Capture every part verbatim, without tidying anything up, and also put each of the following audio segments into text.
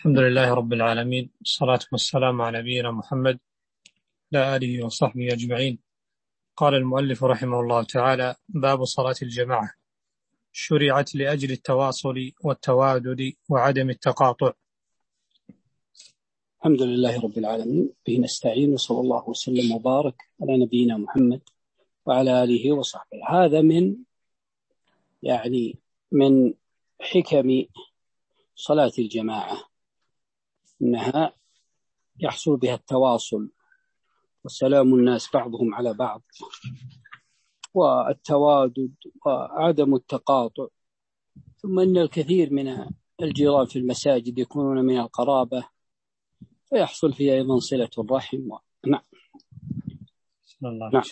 الحمد لله رب العالمين، والصلاة والسلام على نبينا محمد وعلى آله وصحبه أجمعين. قال المؤلف رحمه الله تعالى: باب صلاة الجماعة، شرعت لأجل التواصل والتوادد وعدم التقاطع. الحمد لله رب العالمين، به نستعين، وصلى الله وسلم وبارك على نبينا محمد وعلى آله وصحبه. هذا من يعني من حكم صلاة الجماعة، إنها يحصل بها التواصل وسلام الناس بعضهم على بعض، والتوادد وعدم التقاطع. ثم إن الكثير من الجيران في المساجد يكونون من القرابة، فيحصل فيها أيضا صلة الرحم. و... نعم. الله نعم.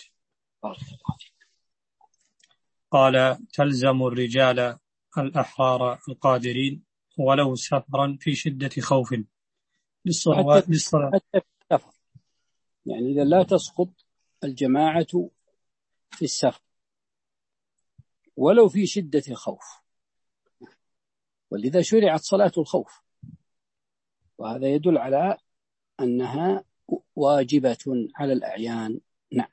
قال: تلزم الرجال الأحرار القادرين ولو سفرا في شدة خوف للصلوات للصلاة. حتى في السفر، يعني إذا لا تسقط الجماعة في السفر ولو في شدة خوف، ولذا شرعت صلاة الخوف، وهذا يدل على أنها واجبة على الأعيان. نعم.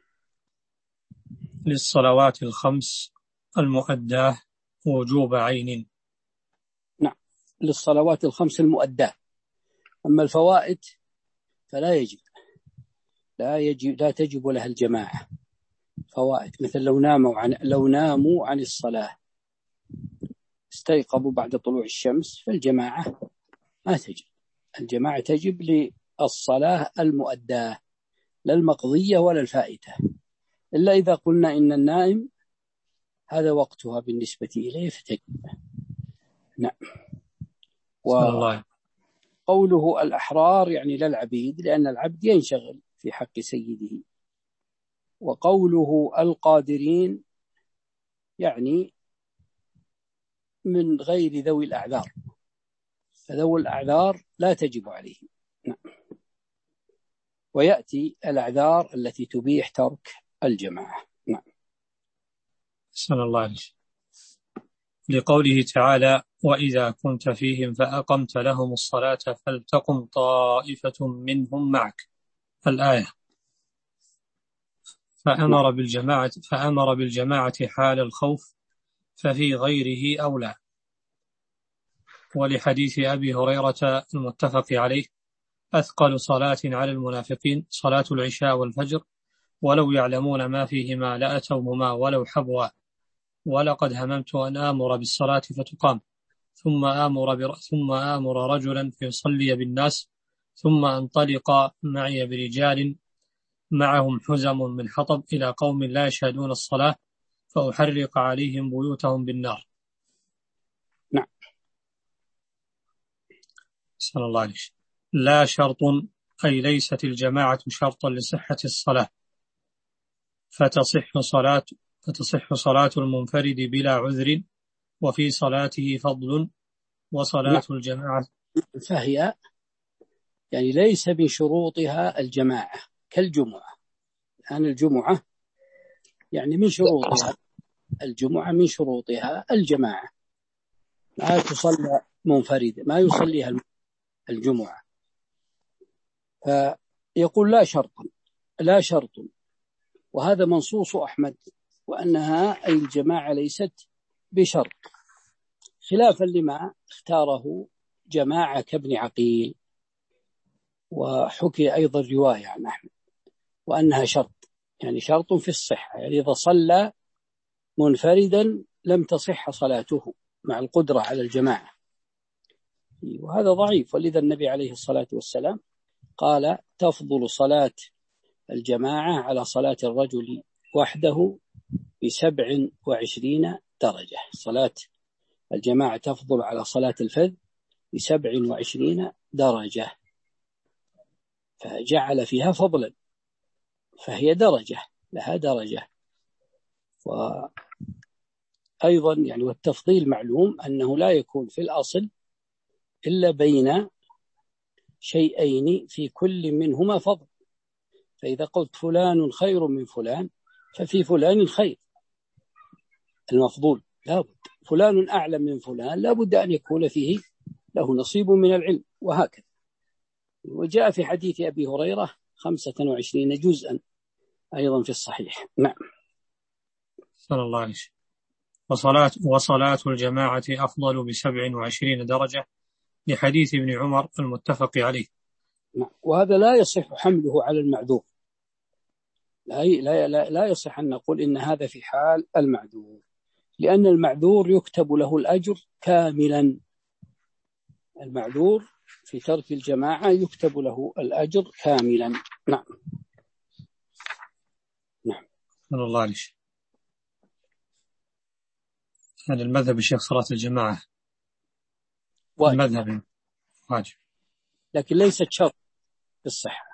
للصلوات الخمس المؤداة وجوب عين. نعم، للصلوات الخمس المؤداة. أما الفوائت فلا يجب لا يجب لا تجب لها الجماعة. فوائت مثل لو ناموا عن لو ناموا عن الصلاة، استيقظوا بعد طلوع الشمس، فالجماعة ما تجب. الجماعة تجب للصلاة المؤداة، لا المقضية ولا الفائتة، إلا إذا قلنا إن النائم هذا وقتها بالنسبة إليه فتجب. نعم. وقوله الأحرار يعني للعبيد، لأن العبد ينشغل في حق سيده. وقوله القادرين يعني من غير ذوي الأعذار، فذوي الأعذار لا تجب عليهم. نعم. ويأتي الأعذار التي تبيح ترك الجماعة. نعم. صلى الله عليه وسلم. لقوله تعالى: وإذا كنت فيهم فأقمت لهم الصلاة فلتقم طائفة منهم معك، الآية. فأمر بالجماعة فأمر بالجماعة حال الخوف، ففي غيره أولى. ولحديث أبي هريرة المتفق عليه: أثقل صلاة على المنافقين صلاة العشاء والفجر، ولو يعلمون ما فيهما لأتوهما ولو حبوا، ولقد هممت أن آمر بالصلاة فتقام، ثم آمر, بر... ثم آمر رجلا فيصلي بالناس، ثم أنطلق معي برجال معهم حزم من حطب إلى قوم لا يشهدون الصلاة، فأحرق عليهم بيوتهم بالنار. نعم. صلى الله عليه وسلم. لا شرط، أي ليست الجماعة شرطا لصحة الصلاة، فتصح صلاة فتصح صلاة المنفرد بلا عذر، وفي صلاته فضل، وصلاة نعم. الجماعة فهي يعني ليس بشروطها الجماعة كالجمعة. الآن الجمعة يعني من شروطها الجمعة من شروطها الجماعة، لا تصلى منفرد، ما يصليها الجمعة. فيقول لا شرط لا شرط وهذا منصوص أحمد، وأنها أي الجماعة ليست بشرط، خلافا لما اختاره جماعة كابن عقيل. وحكي أيضا رواية عن أحمد وأنها شرط، يعني شرط في الصحة، يعني إذا صلى منفردا لم تصح صلاته مع القدرة على الجماعة، وهذا ضعيف. ولذا النبي عليه الصلاة والسلام قال: تفضل صلاة الجماعة على صلاة الرجل وحده بسبع وعشرين درجة. صلاة الجماعة تفضل على صلاة الفذ بسبع وعشرين درجة، فجعل فيها فضلا، فهي درجة لها درجة. وأيضا يعني والتفضيل معلوم أنه لا يكون في الأصل إلا بين شيئين في كل منهما فضل. فإذا قلت فلان خير من فلان ففي فلان خير المفضول، لابد. فلان أعلم من فلان لابد أن يكون فيه له نصيب من العلم، وهكذا. وجاء في حديث أبي هريرة خمسة وعشرين جزءا أيضا في الصحيح. نعم. صلى الله عليه وسلم. وصلاة, وصلاة الجماعة أفضل بسبع وعشرين درجة لحديث ابن عمر المتفق عليه. نعم. وهذا لا يصح حمله على المعذور، لا, لا, لا, لا يصح أن نقول إن هذا في حال المعذور، لأن المعذور يكتب له الأجر كاملا. المعذور في ترك الجماعة يكتب له الأجر كاملا. نعم. نعم. صلى الله عليه وسلم. هذا المذهب الشيخ صلاة الجماعة واجب. المذهب واجب، لكن ليست شرط في الصحة.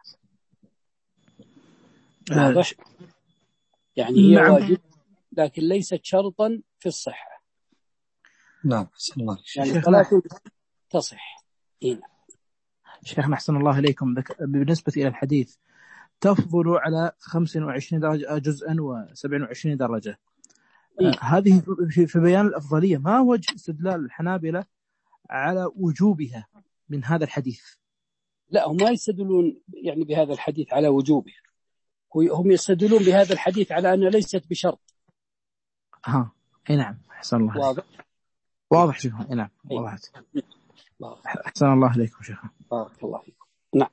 واضح؟ يعني هي نعم. واجب لكن ليست شرطا في الصحة. نعم. صلى الله عليه وسلم. يعني صلاة تصح. هنا شيخنا أحسن الله إليكم، بالنسبة إلى الحديث تفضل على خمسة وعشرين درجة جزءا وسبع وعشرين درجة. إيه؟ هذه في بيان الأفضلية، ما وجه استدلال الحنابلة على وجوبها من هذا الحديث؟ لا، هم ما يستدلون يعني بهذا الحديث على وجوبه، هم يستدلون بهذا الحديث على أنها ليست بشرط. ها اي نعم. أحسن الله. واضح واضح شيخنا. اي نعم وضحت. أحسن الله إليكم شيخنا. بارك الله فيكم. نعم.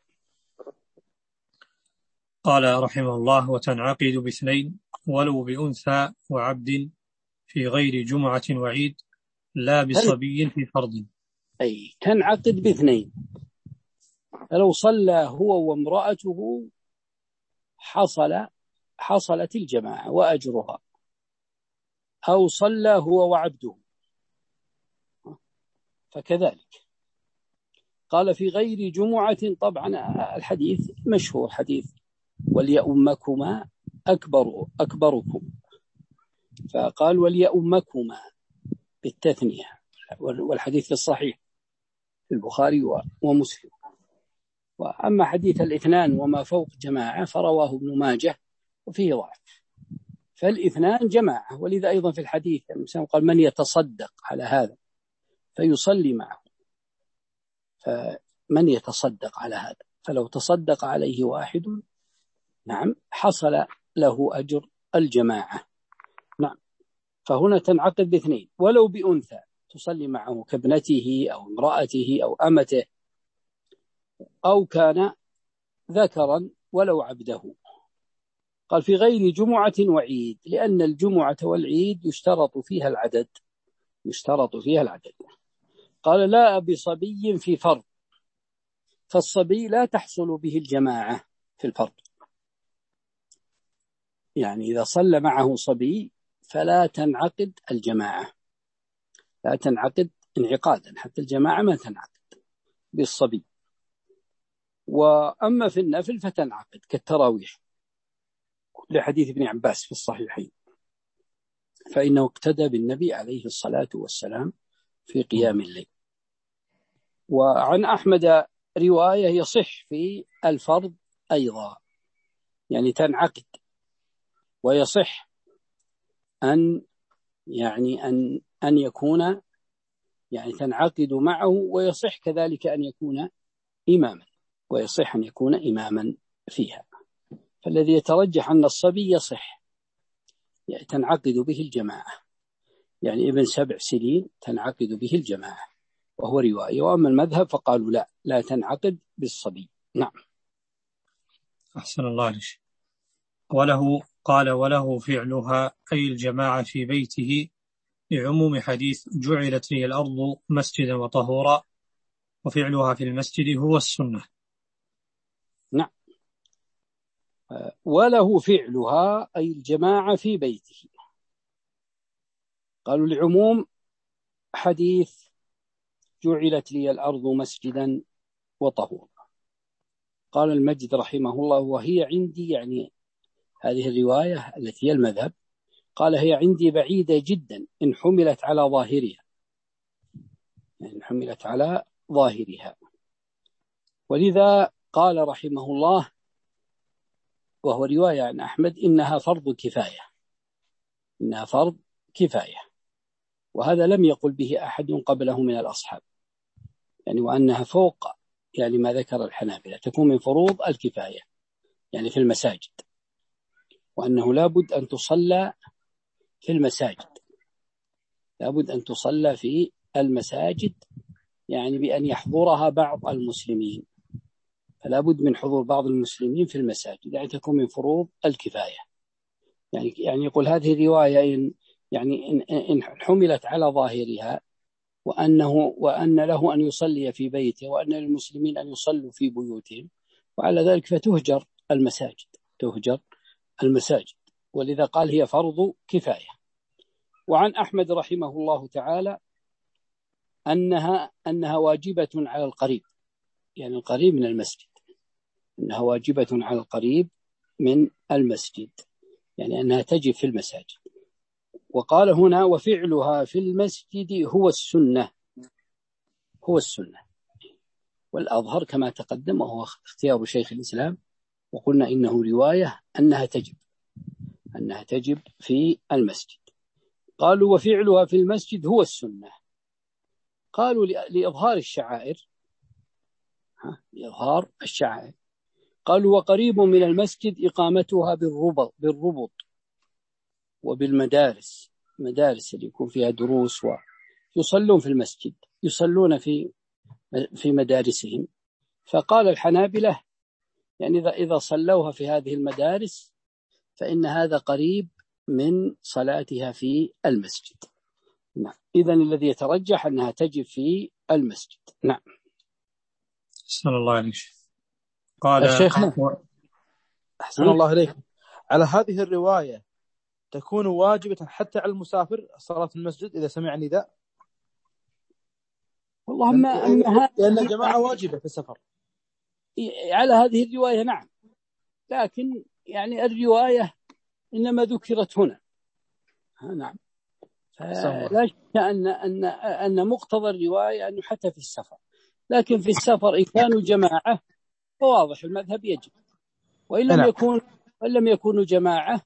قال رحمه الله: وتنعقد باثنين ولو بأنثى وعبد في غير جمعة وعيد لا بصبي في فرض. أي تنعقد باثنين، فلو صلى هو وامرأته حصل حصلت الجماعة وأجرها، أو صلى هو وعبده فكذلك. قال في غير جمعة، طبعا الحديث مشهور، حديث وليؤمكما أكبر أكبركم، فقال وليؤمكما بالتثنية، والحديث في الصحيح في البخاري ومسلم. وأما حديث الاثنان وما فوق جماعة فرواه ابن ماجه وفيه ضعف، فالاثنان جماعة. ولذا أيضا في الحديث قال من يتصدق على هذا فيصلي معه، فمن يتصدق على هذا، فلو تصدق عليه واحد نعم حصل له أجر الجماعة. نعم. فهنا تنعقد باثنين، ولو بأنثى تصلي معه كابنته أو امرأته أو أمته، أو كان ذكرا ولو عبده. قال في غير جمعة وعيد، لأن الجمعة والعيد يشترط فيها العدد يشترط فيها العدد. قال لا بصبي في فرض، فالصبي لا تحصل به الجماعة في الفرض، يعني إذا صلى معه صبي فلا تنعقد الجماعة، لا تنعقد انعقادا، حتى الجماعة ما تنعقد بالصبي. وأما في النفل فتنعقد كالتراويح لحديث ابن عباس في الصحيحين، فإنه اقتدى بالنبي عليه الصلاة والسلام في قيام الليل. وعن أحمد رواية يصح في الفرض أيضا، يعني تنعقد، ويصح أن يعني أن أن يكون يعني تنعقد معه، ويصح كذلك أن يكون إماما، ويصح أن يكون إماما فيها. فالذي يترجح أن الصبي يصح يعني تنعقد به الجماعة، يعني ابن سبع سنين تنعقد به الجماعة، وهو رواية. وأما المذهب فقالوا لا لا تنعقد بالصبي. نعم. أحسن الله عليك. وله قال وله فعلها أي الجماعة في بيته لعموم حديث جعلت لي الأرض مسجدا وطهورا، وفعلها في المسجد هو السنة. نعم. وله فعلها أي الجماعة في بيته، قالوا لعموم حديث جعلت لي الأرض مسجدا وطهورا. قال المجد رحمه الله وهي عندي، يعني هذه الرواية التي هي المذهب، قال هي عندي بعيدة جدا إن حملت على ظاهرها، يعني إن حملت على ظاهرها. ولذا قال رحمه الله وهو رواية عن أحمد إنها فرض كفاية، إنها فرض كفاية، وهذا لم يقل به أحد قبله من الأصحاب، يعني وأنها فوق يعني ما ذكر الحنابلة، تكون من فروض الكفاية يعني في المساجد، وأنه لابد أن تصلى في المساجد، لابد أن تصلى في المساجد يعني بأن يحضرها بعض المسلمين، فلا بد من حضور بعض المسلمين في المساجد، يعني تكون من فروض الكفاية. يعني يعني يقول هذه الرواية إن يعني إن, إن حملت على ظاهرها وأنه وأن له أن يصلي في بيته وأن للمسلمين أن يصلوا في بيوتهم، وعلى ذلك فتهجر المساجد، تهجر المساجد، ولذا قال هي فرض كفاية. وعن أحمد رحمه الله تعالى أنها أنها واجبة على القريب، يعني القريب من المسجد، أنها واجبة على القريب من المسجد، يعني أنها تجب في المساجد. وقال هنا وفعلها في المسجد هو السنة، هو السنة، والأظهر كما تقدم وهو اختيار شيخ الإسلام، وقلنا إنه رواية أنها تجب، أنها تجب في المسجد. قالوا وفعلها في المسجد هو السنة، قالوا لإظهار الشعائر، لإظهار الشعائر. قالوا وقريب من المسجد إقامتها بالربط, بالربط وبالمدارس، مدارس اللي يكون فيها دروس ويصلون في المسجد، يصلون في في مدارسهم. فقال الحنابلة يعني إذا إذا صلوها في هذه المدارس فإن هذا قريب من صلاتها في المسجد. نعم. إذن الذي يترجح أنها تجب في المسجد. نعم. أحسن الله عليك. قال الشيخ و... أحسن الله عليك، على هذه الرواية تكون واجبة حتى على المسافر صلاة المسجد إذا سمع نداء؟ والله ما أنها لأن الجماعة واجبة في السفر على هذه الرواية. نعم، لكن يعني الرواية إنما ذكرت هنا. نعم، لا شك أن أن أن مقتضى الرواية أنه حتى في السفر، لكن في السفر إن كانوا جماعة فواضح المذهب يجب، وإن لم يكون وإن لم يكونوا جماعة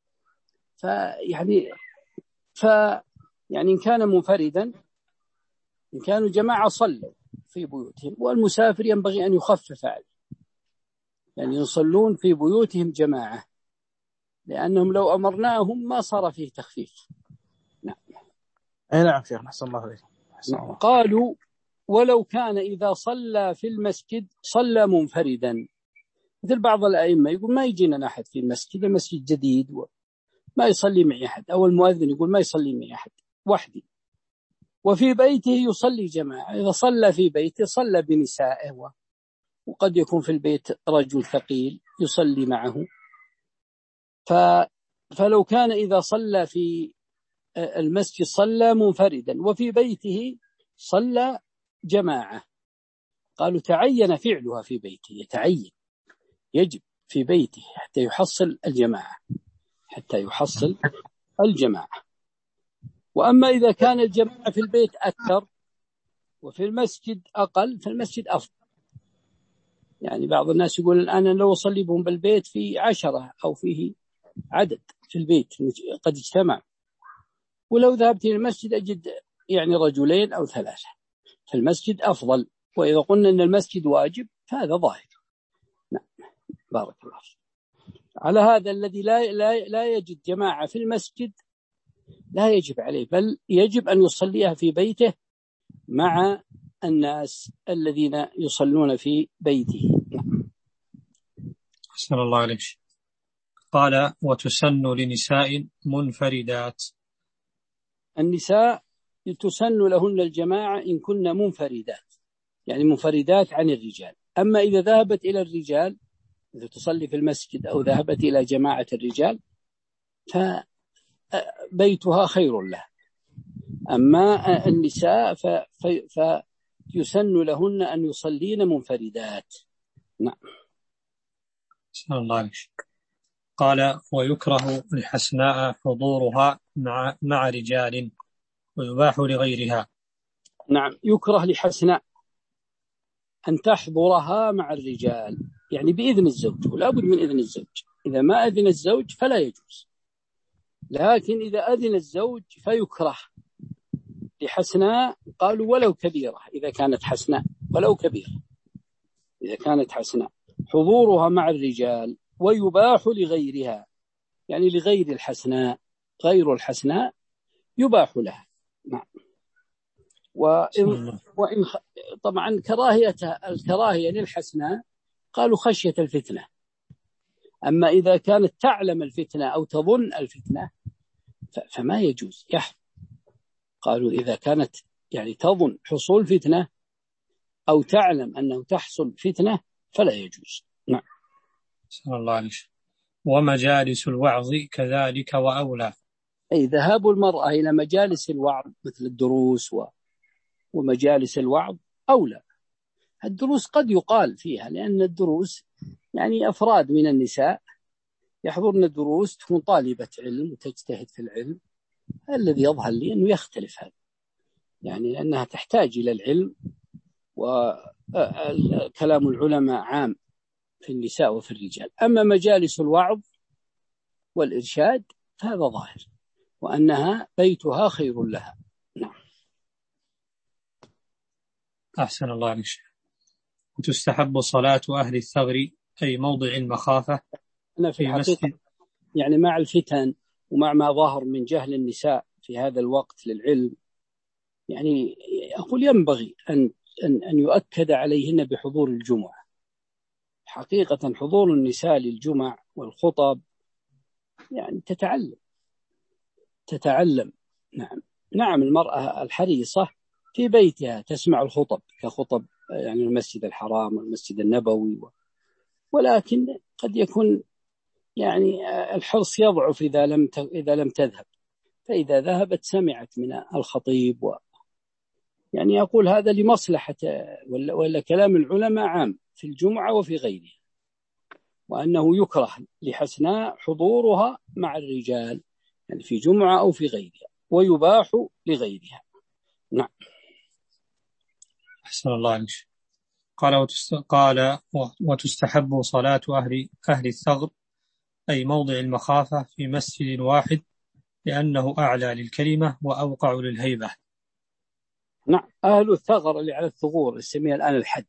فيعني ف يعني إن كان منفردا، إن كانوا جماعة صلوا في بيوتهم، والمسافر ينبغي أن يخفف عليه، يعني يصلون في بيوتهم جماعة، لأنهم لو أمرناهم ما صار فيه تخفيف. نعم. أي نعم شيخ، أحسن الله عليك. نعم. قالوا ولو كان إذا صلى في المسجد صلى منفردا، مثل بعض الأئمة يقول ما يجينا أحد في المسجد، المسجد جديد وما يصلي معي أحد، أو المؤذن يقول ما يصلي معي أحد وحدي، وفي بيته يصلي جماعة. إذا صلى في بيته صلى بنسائه، وقد يكون في البيت رجل ثقيل يصلي معه. ف... فلو كان إذا صلى في المسجد صلى منفردا، وفي بيته صلى جماعة، قالوا تعين فعلها في بيته، يتعين يجب في بيته حتى يحصل الجماعة، حتى يحصل الجماعة. وأما إذا كان الجماعة في البيت أكثر وفي المسجد أقل فالمسجد أفضل. يعني بعض الناس يقول أنا لو أصلي بهم بالبيت في عشرة أو فيه عدد في البيت قد اجتمع، ولو ذهبت إلى المسجد أجد يعني رجلين أو ثلاثة، فالمسجد أفضل. وإذا قلنا أن المسجد واجب فهذا ظاهر. نعم، بارك الله. على هذا الذي لا, لا, لا يجد جماعة في المسجد لا يجب عليه، بل يجب أن يصليها في بيته مع الناس الذين يصلون في بيته. أحسن الله عليك. قال وتسن لنساء منفردات، النساء تسن لهن الجماعة إن كن منفردات، يعني منفردات عن الرجال. أما إذا ذهبت إلى الرجال، إذا تصلي في المسجد أو ذهبت إلى جماعة الرجال فبيتها خير له. أما النساء فيسن لهن أن يصلين منفردات. نعم. بسم الله عليك. قال ويكره لحسناء حضورها مع, مع رجال ويباح لغيرها. نعم، يكره لحسناء أن تحضرها مع الرجال، يعني بإذن الزوج، ولا بد من إذن الزوج. إذا ما أذن الزوج فلا يجوز، لكن إذا أذن الزوج فيكره لحسناء قالوا ولو كبيرة، إذا كانت حسناء ولو كبيرة، إذا كانت حسناء حضورها مع الرجال، ويباح لغيرها، يعني لغير الحسناء، غير الحسناء يباح لها. نعم. وإن, وإن طبعا كراهيتها الكراهية للحسناء قالوا خشية الفتنة، أما إذا كانت تعلم الفتنة أو تظن الفتنة فما يجوز يحرم. قالوا إذا كانت يعني تظن حصول فتنة أو تعلم أنه تحصل فتنة فلا يجوز. نعم. صلى الله عليه وسلم. ومجالس الوعظ كذلك وأولى، أي ذهاب المرأة إلى مجالس الوعظ مثل الدروس و... ومجالس الوعظ أولى. الدروس قد يقال فيها، لأن الدروس يعني أفراد من النساء يحضرن الدروس، تكون طالبة علم وتجتهد في العلم. الذي يظهر لي أنه يختلف هذا، يعني لأنها تحتاج إلى العلم، وكلام العلماء عام في النساء وفي الرجال. أما مجالس الوعظ والإرشاد فهذا ظاهر، وأنها بيتها خير لها. نعم. أحسن الله عليك. وتستحب صلاة أهل الثغر أي موضع المخافة أنا في الحقيقة يعني مع الفتن ومع ما ظهر من جهل النساء في هذا الوقت للعلم، يعني أقول ينبغي أن أن أن يؤكد عليهن بحضور الجمعة. حقيقة حضور النساء للجمع والخطب يعني تتعلم تتعلم نعم نعم المرأة الحريصة في بيتها تسمع الخطب كخطب يعني المسجد الحرام والمسجد النبوي، ولكن قد يكون يعني الحرص يضعف إذا لم إذا لم تذهب، فإذا ذهبت سمعت من الخطيب و يعني أقول هذا لمصلحة، ولا, ولا كلام العلماء عام في الجمعة وفي غيرها، وأنه يكره لحسناء حضورها مع الرجال يعني في جمعة أو في غيرها، ويباح لغيرها. نعم. أحسن الله عليك. قال وتست... قال وتستحب صلاة أهل أهل الثغر أي موضع المخافة في مسجد واحد، لأنه أعلى للكلمة وأوقع للهيبة. نعم. أهل الثغر اللي على الثغور نسميها الآن الحد،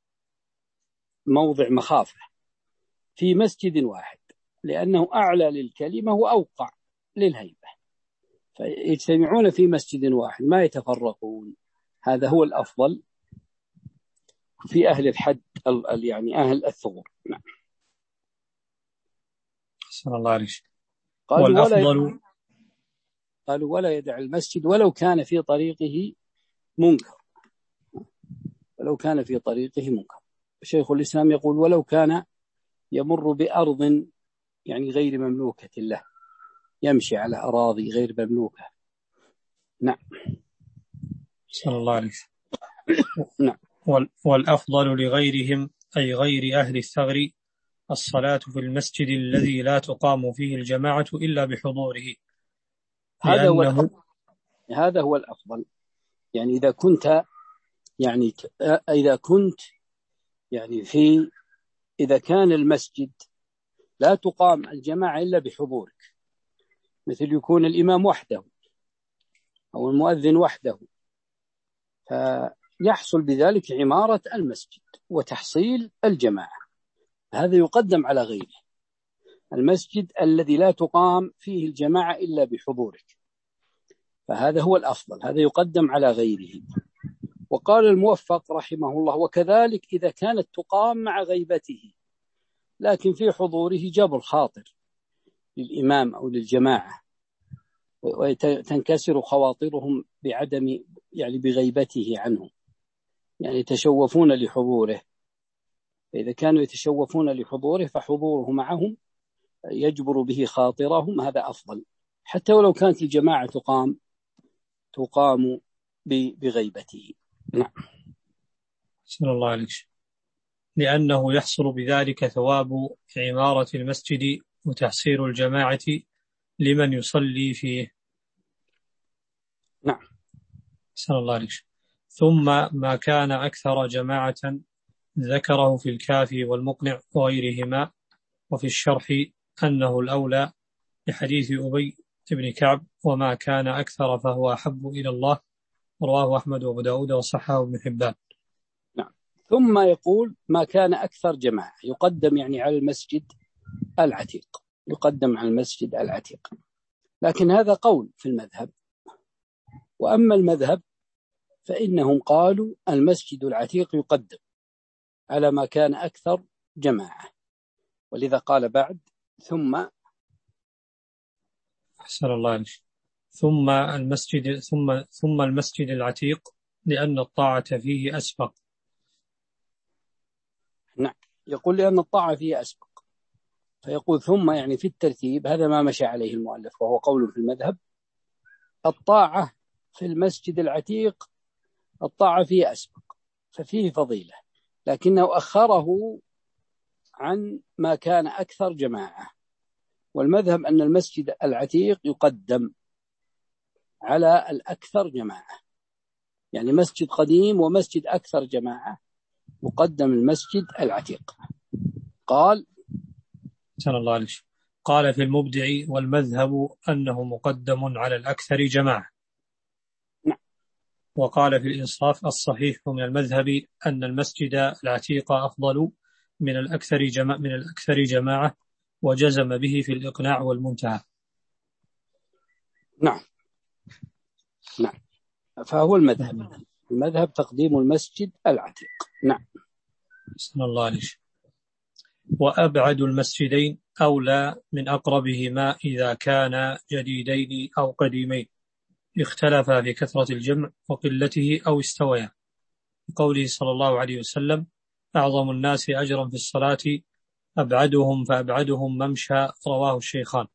موضع مخافة في مسجد واحد، لأنه أعلى للكلمة وأوقع للهيبة، فيجتمعون في مسجد واحد ما يتفرقون. هذا هو الأفضل في أهل الحد يعني أهل الثغور. نعم. صلى الله عليه وسلم. قالوا ولا قالوا ولا يدع المسجد ولو كان في طريقه منكر، ولو كان في طريقه منكر. شيخ الإسلام يقول ولو كان يمر بأرض يعني غير مملوكة له، يمشي على أراضي غير مملوكة. نعم. صلى الله عليه وسلم. نعم. والأفضل لغيرهم أي غير أهل الثغر الصلاة في المسجد الذي لا تقام فيه الجماعة إلا بحضوره. هذا هو الأفضل. هذا هو الأفضل. يعني إذا كنت يعني إذا كنت يعني في إذا كان المسجد لا تقام الجماعة إلا بحضورك، مثل يكون الإمام وحده أو المؤذن وحده، فيحصل بذلك عمارة المسجد وتحصيل الجماعة، هذا يقدم على غيره. المسجد الذي لا تقام فيه الجماعة إلا بحضورك، فهذا هو الأفضل، هذا يقدم على غيره. وقال الموفق رحمه الله وكذلك إذا كانت تقام مع غيبته، لكن في حضوره جبر خاطر للإمام أو للجماعة، وتنكسر خواطرهم بعدم يعني بغيبته عنهم، يعني يتشوفون لحضوره. فإذا كانوا يتشوفون لحضوره فحضوره معهم يجبر به خاطرهم، هذا أفضل، حتى ولو كانت الجماعة تقام تقام بغيبته. نعم. صلى الله عليه وسلم. لأنه يحصل بذلك ثواب عمارة المسجد وتحصيل الجماعة لمن يصلي فيه. نعم. صلى الله عليه وسلم. ثم ما كان أكثر جماعة ذكره في الكافي والمقنع وغيرهما، وفي الشرح أنه الأولى لحديث أبي بن كعب وما كان أكثر فهو أحب إلى الله رواه أحمد وأبو داود وصححه ابن حبان. نعم. ثم يقول ما كان أكثر جماعة يقدم يعني على المسجد العتيق، يقدم على المسجد العتيق. لكن هذا قول في المذهب. وأما المذهب فإنهم قالوا المسجد العتيق يقدم على ما كان أكثر جماعة، ولذا قال بعد ثم أحسن الله عليك ثم المسجد ثم ثم المسجد العتيق لأن الطاعة فيه أسبق. نعم، يقول لأن الطاعة فيه أسبق، فيقول ثم يعني في الترتيب. هذا ما مشى عليه المؤلف وهو قول في المذهب. الطاعة في المسجد العتيق الطاعة فيه أسبق ففيه فضيلة، لكنه أخره عن ما كان أكثر جماعة. والمذهب أن المسجد العتيق يقدم على الأكثر جماعة، يعني مسجد قديم ومسجد أكثر جماعة يقدم المسجد العتيق. قال سأل الله عليك قال في المبدع والمذهب أنه مقدم على الأكثر جماعة. نعم. وقال في الإنصاف الصحيح من المذهب أن المسجد العتيق أفضل من الأكثر جماعة من الأكثر جماعة وجزم به في الإقناع والمنتهى. نعم نعم فهو المذهب المذهب تقديم المسجد العتيق. نعم. بسم الله عليك. وأبعد المسجدين أولى من أقربهما إذا كان جديدين أو قديمين اختلفا في كثرة الجمع وقلته أو استويا، بقوله صلى الله عليه وسلم أعظم الناس أجرا في الصلاة أبعدهم فأبعدهم ممشى، رواه الشيخان.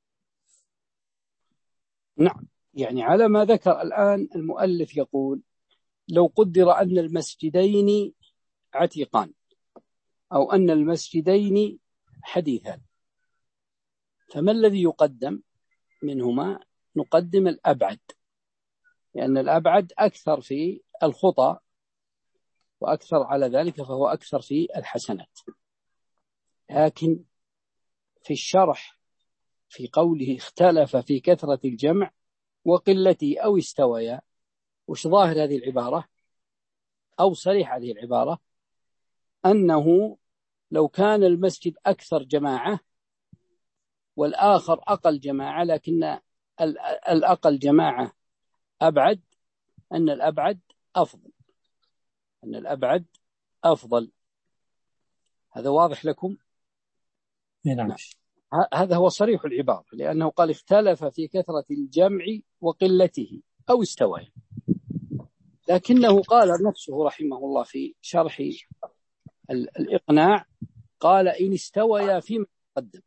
نعم، يعني على ما ذكر الآن المؤلف يقول لو قدر أن المسجدين عتيقان أو أن المسجدين حديثان، فما الذي يقدم منهما؟ نقدم الأبعد، لأن الأبعد أكثر في الخطى وأكثر على ذلك فهو أكثر في الحسنات. لكن في الشرح في قوله اختلف في كثرة الجمع وقلته أو استويا، وش ظاهر هذه العبارة أو صريح هذه العبارة؟ أنه لو كان المسجد أكثر جماعة والآخر أقل جماعة لكن الأقل جماعة أبعد، أن الأبعد أفضل أن الأبعد أفضل. هذا واضح لكم؟ نعم. هذا هو صريح العبارة، لأنه قال اختلف في كثرة الجمع وقلته أو استوى، لكنه قال نفسه رحمه الله في شرح الإقناع قال إن استويا فيما تقدم،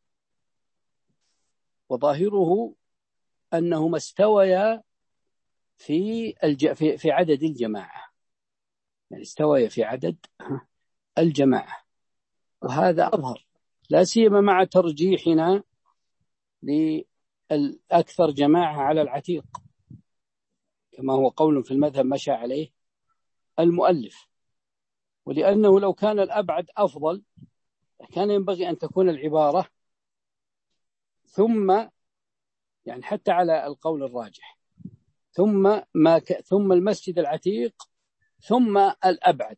وظاهره أنهما استويا في الج... في في عدد الجماعة، يعني استويا في عدد الجماعة، وهذا أظهر لا سيما مع ترجيحنا للأكثر جماعة على العتيق كما هو قول في المذهب مشى عليه المؤلف. ولأنه لو كان الأبعد أفضل كان ينبغي أن تكون العبارة ثم، يعني حتى على القول الراجح، ثم ما ك... ثم المسجد العتيق ثم الأبعد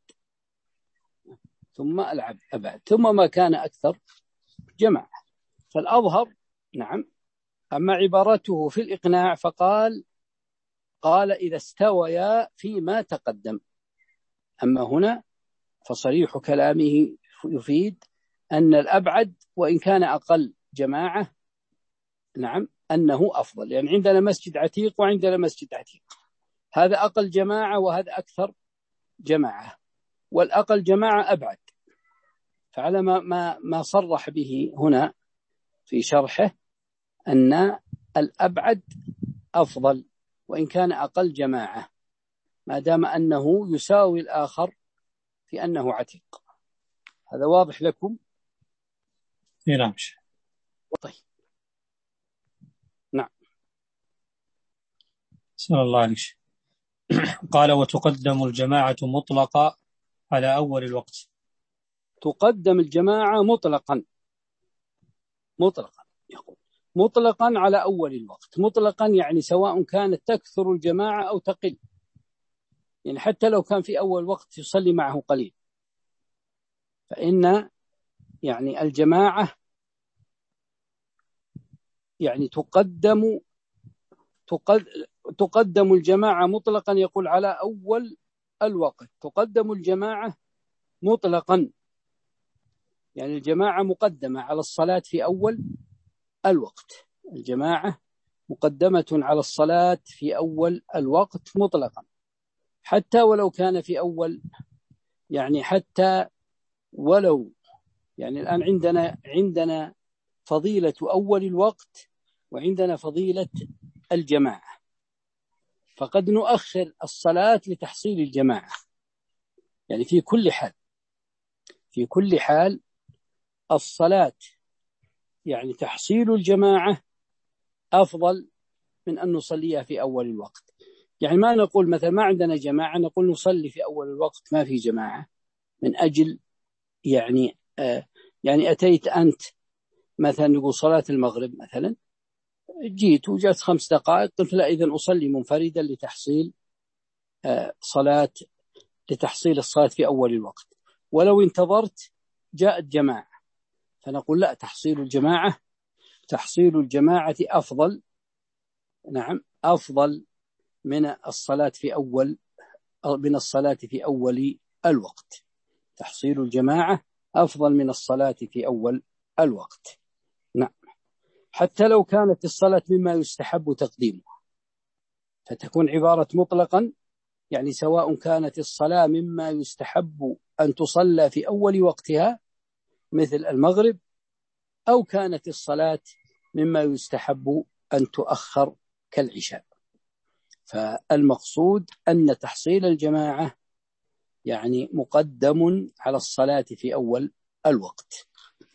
ثم الأبعد ثم ما كان أكثر جماعة. فالأظهر نعم. أما عبارته في الإقناع فقال قال إذا استويا فيما تقدم. أما هنا فصريح كلامه يفيد أن الأبعد وإن كان أقل جماعة نعم أنه أفضل، يعني عندنا مسجد عتيق وعندنا مسجد عتيق، هذا أقل جماعة وهذا أكثر جماعة، والأقل جماعة أبعد. فعلى ما, ما, ما صرح به هنا في شرحه أن الأبعد أفضل وإن كان أقل جماعة، ما دام أنه يساوي الآخر في أنه عتيق. هذا واضح لكم؟ نعم. طيب. نعم. صلى الله عليه وسلم. قال وتقدم الجماعة مطلقة على أول الوقت. تقدم الجماعة مطلقا مطلقا يقول مطلقا على أول الوقت، مطلقا يعني سواء كانت تكثر الجماعة أو تقل، يعني حتى لو كان في أول وقت يصلي معه قليل، فإن يعني الجماعة يعني تقدم تقدم الجماعة مطلقا، يقول على أول الوقت تقدم الجماعة مطلقا، يعني الجماعة مقدمة على الصلاة في أول الوقت، الجماعة مقدمة على الصلاة في أول الوقت مطلقا، حتى ولو كان في أول، يعني حتى ولو يعني الآن عندنا عندنا فضيلة أول الوقت وعندنا فضيلة الجماعة، فقد نؤخر الصلاة لتحصيل الجماعة، يعني في كل حال في كل حال الصلاة يعني تحصيل الجماعة أفضل من أن نصليها في أول الوقت. يعني ما نقول مثلا ما عندنا جماعة نقول نصلي في أول الوقت ما في جماعة، من أجل يعني آه يعني أتيت أنت مثلا نقول صلاة المغرب مثلا، جيت وجات خمس دقائق قلت لا إذن أصلي منفردا لتحصيل آه صلاة لتحصيل الصلاة في أول الوقت، ولو انتظرت جاءت جماعة فنقول لا، تحصيل الجماعة تحصيل الجماعة أفضل، نعم أفضل من الصلاة في أول من الصلاة في أول الوقت، تحصيل الجماعة أفضل من الصلاة في أول الوقت. نعم، حتى لو كانت الصلاة مما يستحب تقديمها، فتكون عبارة مطلقا، يعني سواء كانت الصلاة مما يستحب أن تصلى في أول وقتها مثل المغرب، أو كانت الصلاة مما يستحب أن تؤخر كالعشاء، فالمقصود أن تحصيل الجماعة يعني مقدم على الصلاة في أول الوقت.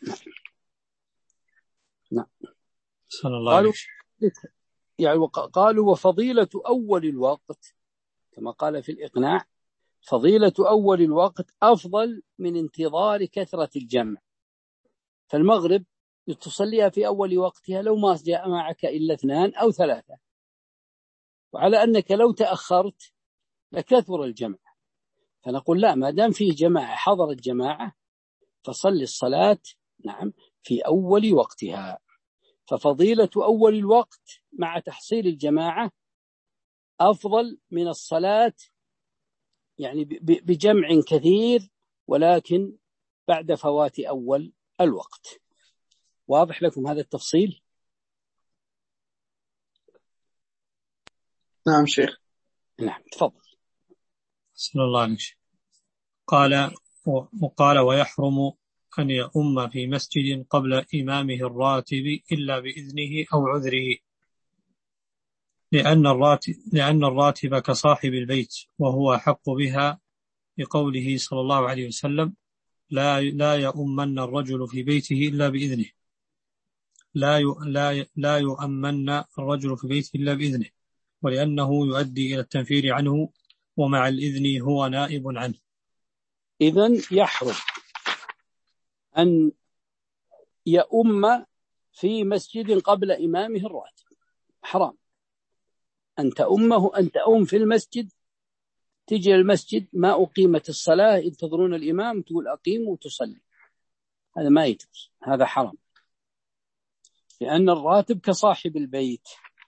نعم. صلى الله قالوا عليه. يعني قالوا وفضيلة أول الوقت كما قال في الإقناع، فضيلة أول الوقت أفضل من انتظار كثرة الجمع، فالمغرب تصليها في أول وقتها لو ما جاء معك إلا اثنان أو ثلاثة، وعلى أنك لو تأخرت لكثر الجمع، فنقول لا، ما دام فيه جماعة حضرت جماعة فصل الصلاة نعم في أول وقتها، ففضيلة أول الوقت مع تحصيل الجماعة أفضل من الصلاة يعني بجمع كثير ولكن بعد فوات أول الوقت. واضح لكم هذا التفصيل؟ نعم شيخ. نعم تفضل. صلى الله عليه. قال وقال ويحرم أن يؤم في مسجد قبل إمامه الراتب إلا بإذنه أو عذره، لأن الراتب, لأن الراتب كصاحب البيت وهو حق بها، لقوله صلى الله عليه وسلم لا لا يؤمن الرجل في بيته إلا بإذنه لا لا لا يؤمن الرجل في بيته إلا بإذنه، ولأنه يؤدي إلى التنفير عنه، ومع الإذن هو نائب عنه. إذن يحرم أن يؤم في مسجد قبل إمامه الراتب، حرام أن تؤمه أن تؤم في المسجد، تجي المسجد ما أقيمت الصلاة ينتظرون الإمام تقول أقيم وتصلي، هذا ما يجوز، هذا حرام، لأن الراتب كصاحب البيت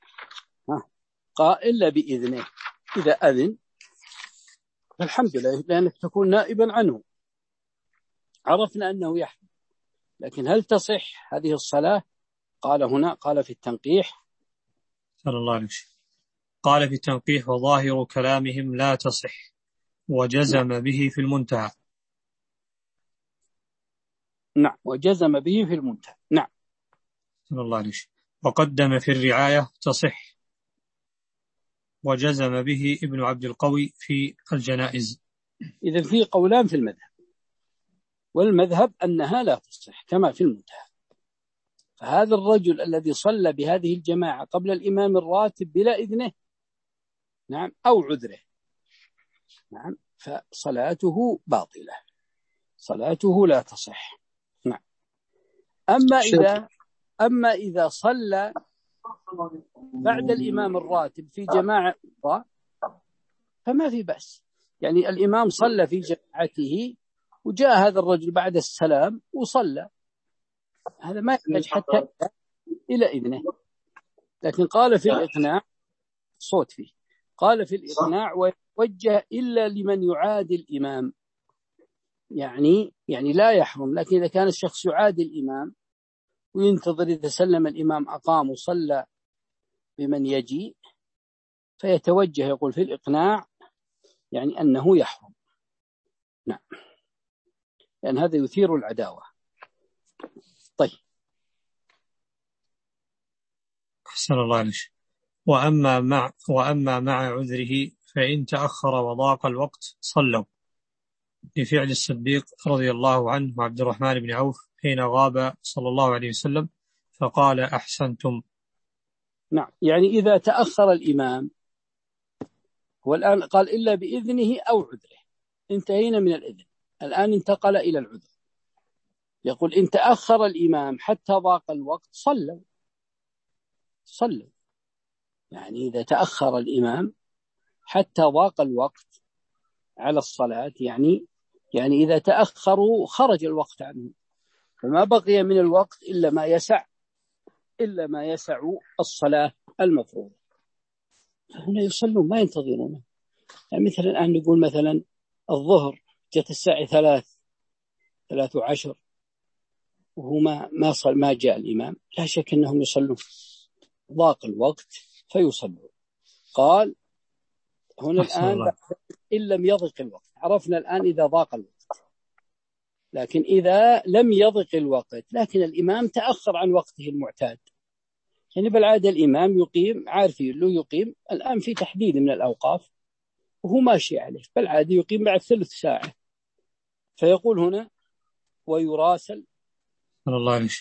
قال إلا بإذنه، إذا أذن فالحمد لله لأنك تكون نائبا عنه، عرفنا أنه يحرم، لكن هل تصح هذه الصلاة؟ قال هنا قال في التنقيح صلى الله عليه وسلم قال في التنقيح وظاهر كلامهم لا تصح، وجزم نعم. به في المنتهى. نعم وجزم به في المنتهى. نعم صلى الله عليه وسلم وقدم في الرعاية تصح، وجزم به ابن عبد القوي في الجنائز. إذن في قولان في المذهب، والمذهب أنها لا تصح كما في المنتهى، فهذا الرجل الذي صلى بهذه الجماعة قبل الإمام الراتب بلا إذنه نعم أو عذره نعم فصلاته باطلة، صلاته لا تصح. نعم. أما إذا أما إذا صلى بعد الإمام الراتب في جماعة أخرى فما في بأس، يعني الإمام صلى في جماعته وجاء هذا الرجل بعد السلام وصلى، هذا ما يحتاج حتى إلى إذنه. لكن قال في الإقناع صوت فيه، قال في الإقناع ويوجه إلا لمن يعادي الإمام، يعني يعني لا يحرم. لكن إذا كان الشخص يعادي الإمام وينتظر إذا سلم الإمام أقام وصلى بمن يجي فيتوجه، يقول في الإقناع يعني أنه يحرم. نعم، لأن هذا يثير العداوة. طيب، أحسن الله عليك. وأما مع وأما مع عذره فإن تأخر وضاق الوقت صلوا، لفعل الصديق رضي الله عنه وعبد الرحمن بن عوف حين غاب صلى الله عليه وسلم فقال أحسنتم. نعم، يعني إذا تأخر الإمام، والآن قال إلا بإذنه أو عذره، انتهينا من الإذن، الآن انتقل إلى العذر. يقول إن تأخر الإمام حتى ضاق الوقت صلوا صلوا يعني إذا تأخر الإمام حتى ضاق الوقت على الصلاة، يعني يعني إذا تأخروا خرج الوقت عنه، فما بقي من الوقت إلا ما يسع إلا ما يسع الصلاة المفروضة، فهنا يصلون ما ينتظرون. يعني مثلا الآن نقول مثلا الظهر جت الساعة ثلاث ثلاث وعشر وهو ما ما صل ما جاء الإمام، لا شك أنهم يصلون، ضاق الوقت فيصلون. قال هنا الآن إن لم يضق الوقت، عرفنا الآن إذا ضاق الوقت، لكن إذا لم يضق الوقت لكن الإمام تأخر عن وقته المعتاد، يعني بالعادة الإمام يقيم، عارفين له يقيم الآن في تحديد من الأوقاف وهو ماشي عليه، بالعادة يقيم بعد ثلث ساعة، فيقول هنا ويراسل الله عليه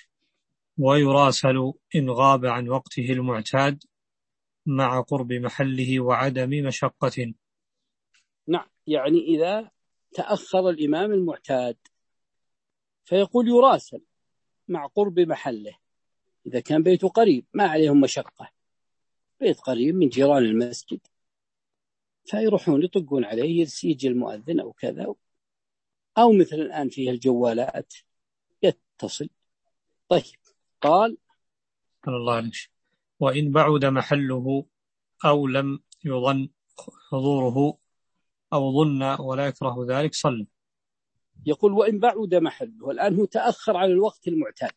ويراسل إن غاب عن وقته المعتاد مع قرب محله وعدم مشقة. نعم، يعني إذا تأخر الإمام المعتاد فيقول يراسل مع قرب محله، إذا كان بيته قريب ما عليهم مشقة، بيت قريب من جيران المسجد فيروحون يطقون عليه يجي المؤذن أو كذا، أو مثل الآن فيها الجوالات يتصل. طيب، قال الله عليه وإن بعد محله أو لم يظن حضوره أو ظن ولا يكره ذلك صلى. يقول وإن بعد محله، والآن هو تأخر عن الوقت المعتاد،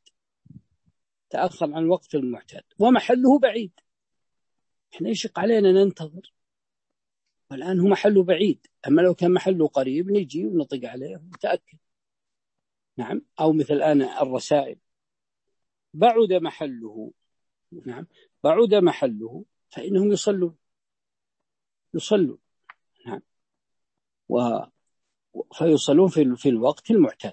تأخر عن الوقت المعتاد ومحله بعيد، إحنا يشق علينا ننتظر، والآن هو محله بعيد، أما لو كان محله قريب نجي ونطق عليه ونتأكد. نعم، أو مثل الآن الرسائل بعد محله، نعم بعد محله فإنهم يصلون يصلون نعم و فيصلون في في الوقت المعتاد.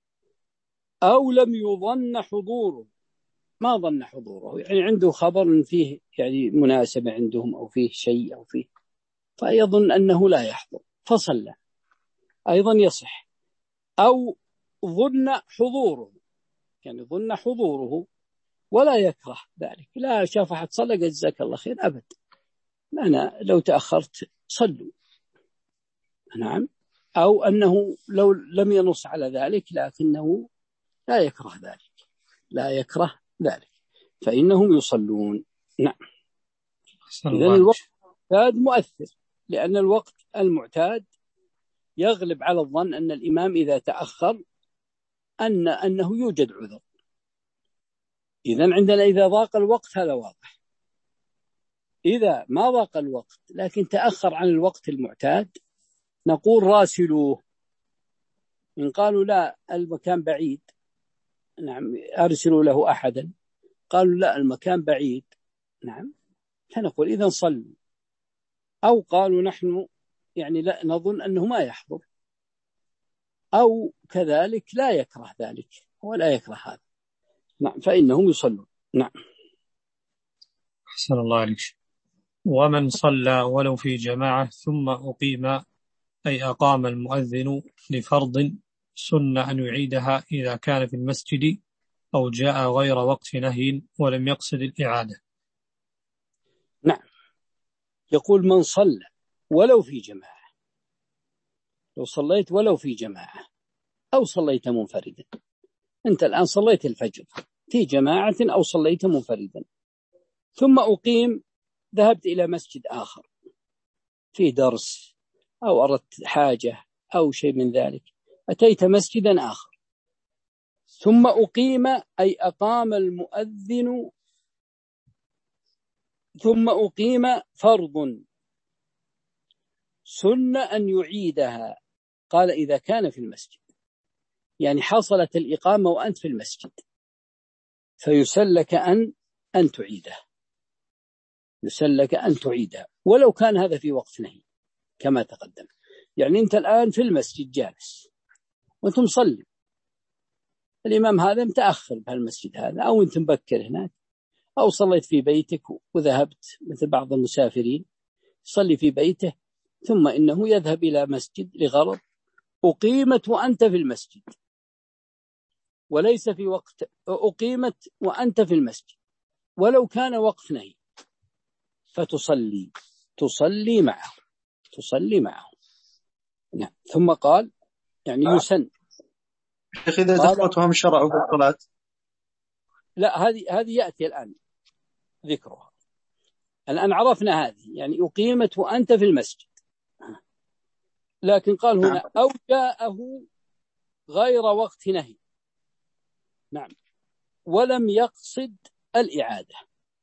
أو لم يظن حضوره، ما ظن حضوره، يعني عنده خبر فيه يعني مناسبة عندهم أو فيه شيء أو فيه، فيظن أنه لا يحضر فصلى، أيضا يصح. أو ظن حضوره، يعني ظن حضوره ولا يكره ذلك، لا شاف أحد صلى جزاك الله خير أبد، أنا لو تأخرت صلوا. نعم، أو أنه لو لم ينص على ذلك لكنه لا يكره ذلك لا يكره ذلك فإنهم يصلون. نعم، إذن الوقت المعتاد مؤثر، لأن الوقت المعتاد يغلب على الظن أن الإمام إذا تأخر أن أنه يوجد عذر. إذن عندنا إذا ضاق الوقت هذا واضح، إذا ما ضاق الوقت لكن تأخر عن الوقت المعتاد نقول راسلوه. إن قالوا لا المكان بعيد، نعم أرسلوا له أحدا، قالوا لا المكان بعيد، نعم فنقول إذن صلوا. أو قالوا نحن يعني لا نظن أنه ما يحضر، أو كذلك لا يكره ذلك ولا يكره هذا، نعم فإنهم يصلون. نعم، أحسن الله عليك. ومن صلى ولو في جماعة ثم أقيم، أي أقام المؤذن لفرض سن أن يعيدها إذا كان في المسجد أو جاء غير وقت نهي ولم يقصد الإعادة. نعم، يقول من صلى ولو في جماعة، لو صليت ولو في جماعة أو صليت منفردا. أنت الآن صليت الفجر في جماعة أو صليت منفردا، ثم أقيم، ذهبت إلى مسجد آخر فيه درس أو أردت حاجة أو شيء من ذلك، أتيت مسجدا آخر ثم أقيم، أي أقام المؤذن، ثم أقيم فرض سن أن يعيدها. قال إذا كان في المسجد، يعني حصلت الإقامة وأنت في المسجد، فيسلك أن أن تعيدها، يسلك أن تعيدها ولو كان هذا في وقت نهي كما تقدم. يعني أنت الآن في المسجد جالس وأنت مصلي، الإمام هذا متأخر بهالمسجد هذا، أو أنت مبكر هناك، أو صليت في بيتك وذهبت مثل بعض المسافرين صلي في بيته، ثم إنه يذهب إلى مسجد لغرض، أقيمت وأنت في المسجد وليس في وقت، أقيمت وأنت في المسجد ولو كان وقت نهي، فتصلي تصلي معه تصلي معه نعم. ثم قال يعني يسن. إذا دخلتهم شرعوا في الصلاة، لا، هذه هذه يأتي الآن ذكرها. الآن عرفنا هذه، يعني أقيمت وأنت في المسجد، لكن قال هنا أو جاءه غير وقت نهي، نعم، ولم يقصد الإعادة.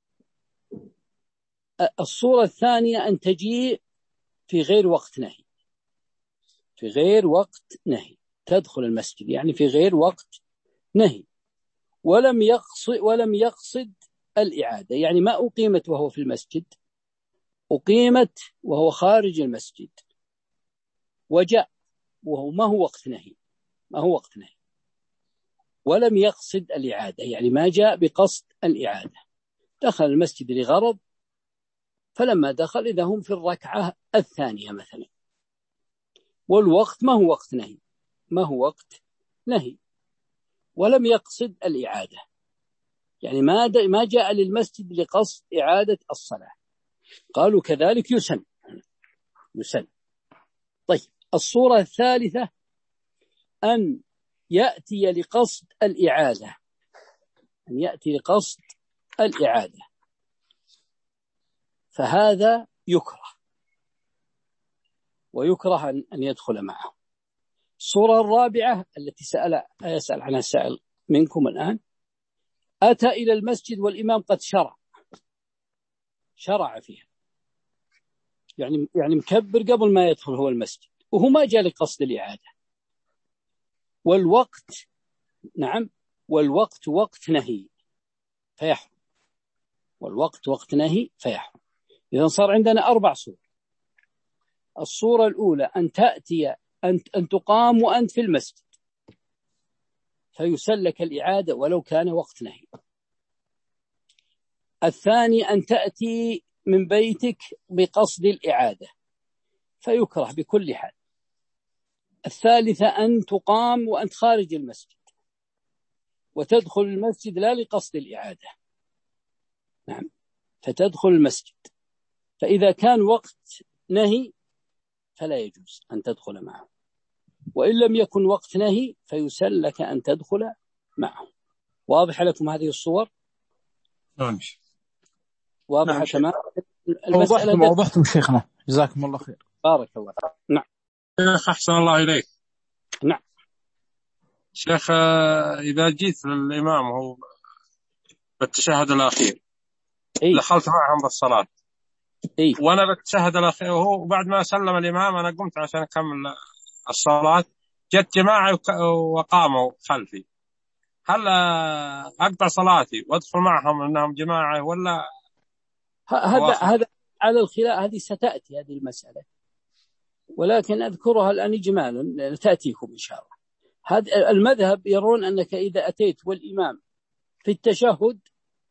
الصورة الثانية أن تجيء في غير وقت نهي، في غير وقت نهي، تدخل المسجد يعني في غير وقت نهي، ولم يقصد ولم يقصد الإعادة، يعني ما أقيمت وهو في المسجد، أقيمت وهو خارج المسجد، وجاء وهو ما هو وقت نهي، ما هو وقت نهي، ولم يقصد الإعادة، يعني ما جاء بقصد الإعادة، دخل المسجد لغرض، فلما دخل إذا هم في الركعة الثانية مثلا، والوقت ما هو وقت نهي، ما هو وقت نهي، ولم يقصد الإعادة، يعني ما ما جاء للمسجد لقصد إعادة الصلاة. قالوا كذلك يسن يسن. طيب، الصورة الثالثة أن يأتي لقصد الإعادة، أن يأتي لقصد الإعادة، فهذا يكره، ويكره أن يدخل معه. الصورة الرابعة التي سأل يسأل عنها السائل منكم الآن، أتى إلى المسجد والإمام قد شرع شرع فيها، يعني يعني مكبر قبل ما يدخل هو المسجد، وهو ما جاء لقصد الإعادة، والوقت نعم والوقت وقت نهي فيحرم، والوقت وقت نهي فيحرم. إذا صار عندنا أربع صور. الصورة الأولى أن تأتي أن أن تقام وأنت في المسجد، فيسلك الإعادة ولو كان وقت نهي. الثاني أن تأتي من بيتك بقصد الإعادة، فيكره بكل حال. الثالثة أن تقام وأنت خارج المسجد وتدخل المسجد لا لقصد الإعادة، نعم، فتدخل المسجد، فإذا كان وقت نهي فلا يجوز أن تدخل معه، وإن لم يكن وقت نهي فيسلك أن تدخل معه. واضح لكم هذه الصور؟ نعم. واضحة تمام. وضحتم وضحتم شيخنا، جزاكم الله خير. بارك الله. نعم. شيخ أحسن الله إليك. نعم. شيخ، إذا جيت للإمام هو بالتشهد الأخير، إيه؟ دخلت معهم بالصلاة، إيه؟ وأنا بالتشهد الأخير، وهو بعد ما سلم الإمام أنا قمت عشان أكمل الصلاة، جت جماعة وقاموا خلفي، هل أقطع صلاتي وأدخل معهم أنهم جماعة ولا؟ هذا هذا على الخلاف، هذه ستأتي هذه المسألة، ولكن أذكرها الآن إجمالا تأتيكم إن شاء الله. هذا المذهب يرون أنك إذا أتيت والإمام في التشهد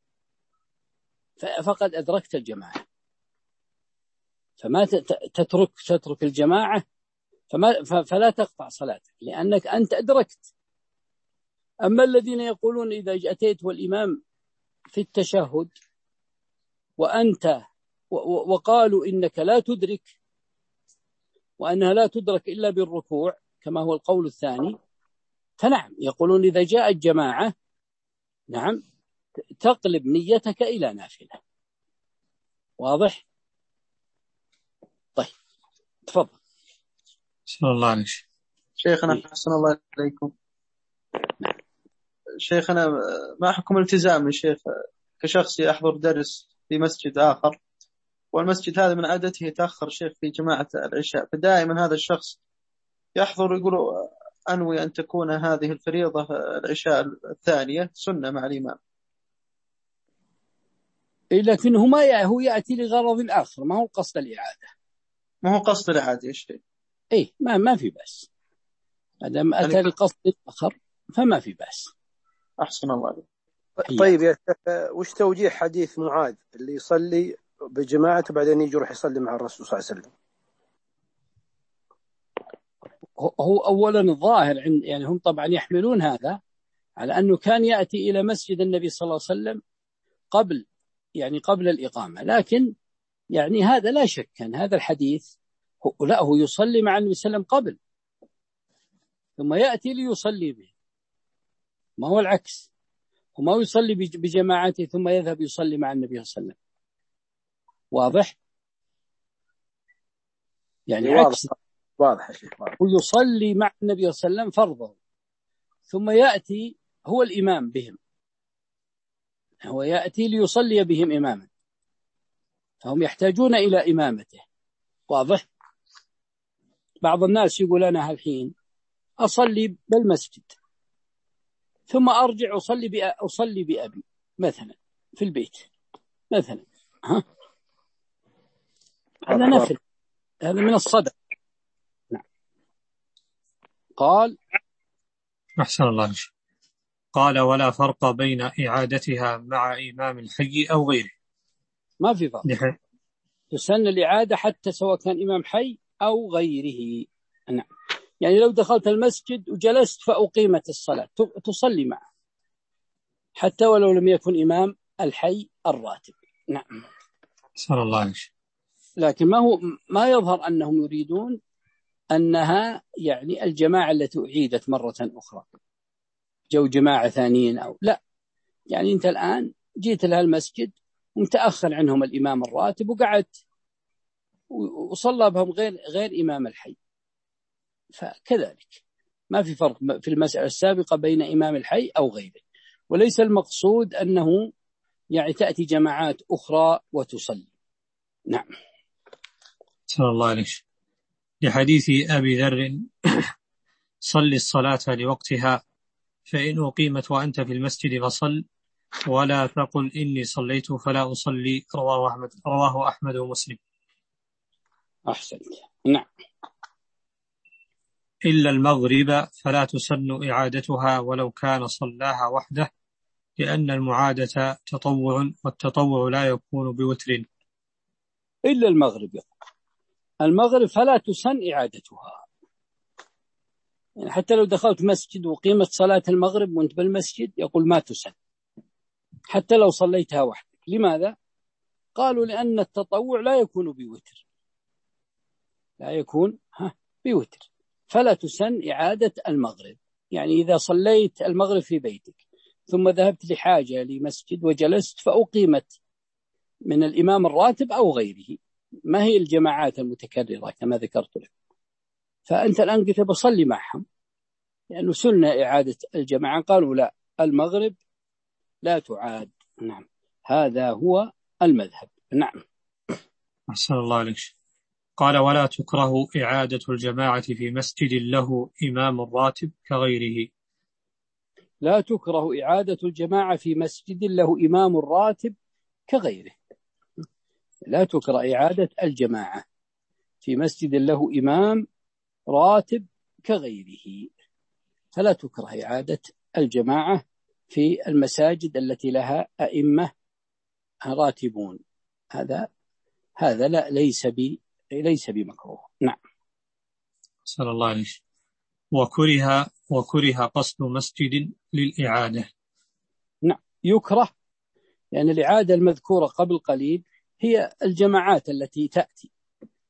فقد أدركت الجماعة، فما تترك تترك الجماعة، فما فلا تقطع صلاتك لأنك أنت أدركت. أما الذين يقولون إذا أتيت والإمام في التشهد وأنت وقالوا إنك لا تدرك، وأنها لا تدرك إلا بالركوع كما هو القول الثاني، فنعم يقولون إذا جاءت جماعة نعم تقلب نيتك إلى نافلة. واضح؟ طيب تفضل. صلى الله عليه وسلم. شيخنا حسن الله عليكم. شيخنا ما حكم التزام الشيخ كشخص يحضر درس في مسجد آخر والمسجد هذا من عادته يتأخر شيخ في جماعة العشاء، فدائما هذا الشخص يحضر يقول أنوي أن تكون هذه الفريضة العشاء الثانية سنة مع الإمام، لكنه ما هو يأتي لغرض آخر، ما هو قصد الإعادة. ما هو قصد الإعادة يا شيخ. إيه ما ما في بأس، أدم أتى يعني لقصد آخر فما في بأس. أحسن الله عليك. طيب يا شيخ وش توجيه حديث معاذ اللي يصلي بجماعة وبعدين يجي يروح يصلي مع الرسول صلى الله عليه وسلم؟ هو أولا الظاهر عند يعني هم طبعا يحملون هذا على أنه كان يأتي إلى مسجد النبي صلى الله عليه وسلم قبل يعني قبل الإقامة، لكن يعني هذا لا شك أن هذا الحديث هو لا هو يصلي مع النبي صلى الله عليه وسلم قبل ثم يأتي ليصلي به، ما هو العكس، وما يصلي بجماعته ثم يذهب يصلي مع النبي صلى الله عليه وسلم. واضح؟ يعني واضح. عكس واضح يا شيخ. ويصلي مع النبي صلى الله عليه وسلم فرضه ثم يأتي هو الإمام بهم، هو يأتي ليصلي بهم إماما، فهم يحتاجون إلى إمامته. واضح؟ بعض الناس يقول أنا هالحين أصلي بالمسجد ثم أرجع أصلي بأ... أصلي بأبي مثلا في البيت مثلا، ها هذا نفل، هذا من الصدق. نعم. قال أحسن الله عليك. قال ولا فرق بين إعادتها مع إمام الحي أو غيره. ما في فرق، لحي. تسن الإعادة حتى سواء كان إمام حي أو غيره. نعم. يعني لو دخلت المسجد وجلست فأقيمت الصلاة تصلي معه حتى ولو لم يكن إمام الحي الراتب. نعم. صلى الله عليه. لكن ما هو ما يظهر أنهم يريدون أنها يعني الجماعة التي أعيدت مرة أخرى جو جماعة ثانيين أو لا، يعني أنت الآن جيت لها المسجد ومتأخر عنهم الإمام الراتب وقعدت وصلى بهم غير غير إمام الحي، فكذلك ما في فرق في المسألة السابقة بين إمام الحي أو غيره. وليس المقصود أنه يعني تأتي جماعات أخرى وتصلي. نعم. صلى الله عليه. لحديث أبي ذر صل الصلاة لوقتها فإن أقيمت وأنت في المسجد فصل ولا تقل إني صليت فلا أصلي، رواه أحمد رواه أحمد ومسلم. أحسنت. نعم. إلا المغرب فلا تسن إعادتها ولو كان صلاها وحده، لأن المعادة تطوع والتطوع لا يكون بوتر. إلا المغرب، المغرب فلا تسن إعادتها، يعني حتى لو دخلت مسجد وقيمت صلاة المغرب وانت بالمسجد يقول ما تسن حتى لو صليتها وحدك. لماذا؟ قالوا لأن التطوع لا يكون بوتر، لا يكون ها بوتر، فلا تسن إعادة المغرب. يعني إذا صليت المغرب في بيتك ثم ذهبت لحاجة لمسجد وجلست فأقيمت من الإمام الراتب أو غيره، ما هي الجماعات المتكررة كما ذكرت لك، فأنت الآن قلت بصلي معهم لأنه سنة إعادة الجماعة، قالوا لا المغرب لا تعاد. نعم هذا هو المذهب. نعم. أحسن الله عليك. قال ولا تكره إعادة الجماعة في مسجد له إمام راتب كغيره. لا تكره إعادة الجماعة في مسجد له إمام راتب كغيره، لا تكره إعادة الجماعة في مسجد له إمام راتب كغيره، فلا تكره إعادة الجماعة في المساجد التي لها أئمة راتبون، هذا هذا لا ليس ب ليس بمكروه. نعم. صلى الله عليه. وكره وكره قصد مسجد للإعادة. نعم يكره، لأن يعني الإعادة المذكورة قبل قليل هي الجماعات التي تأتي،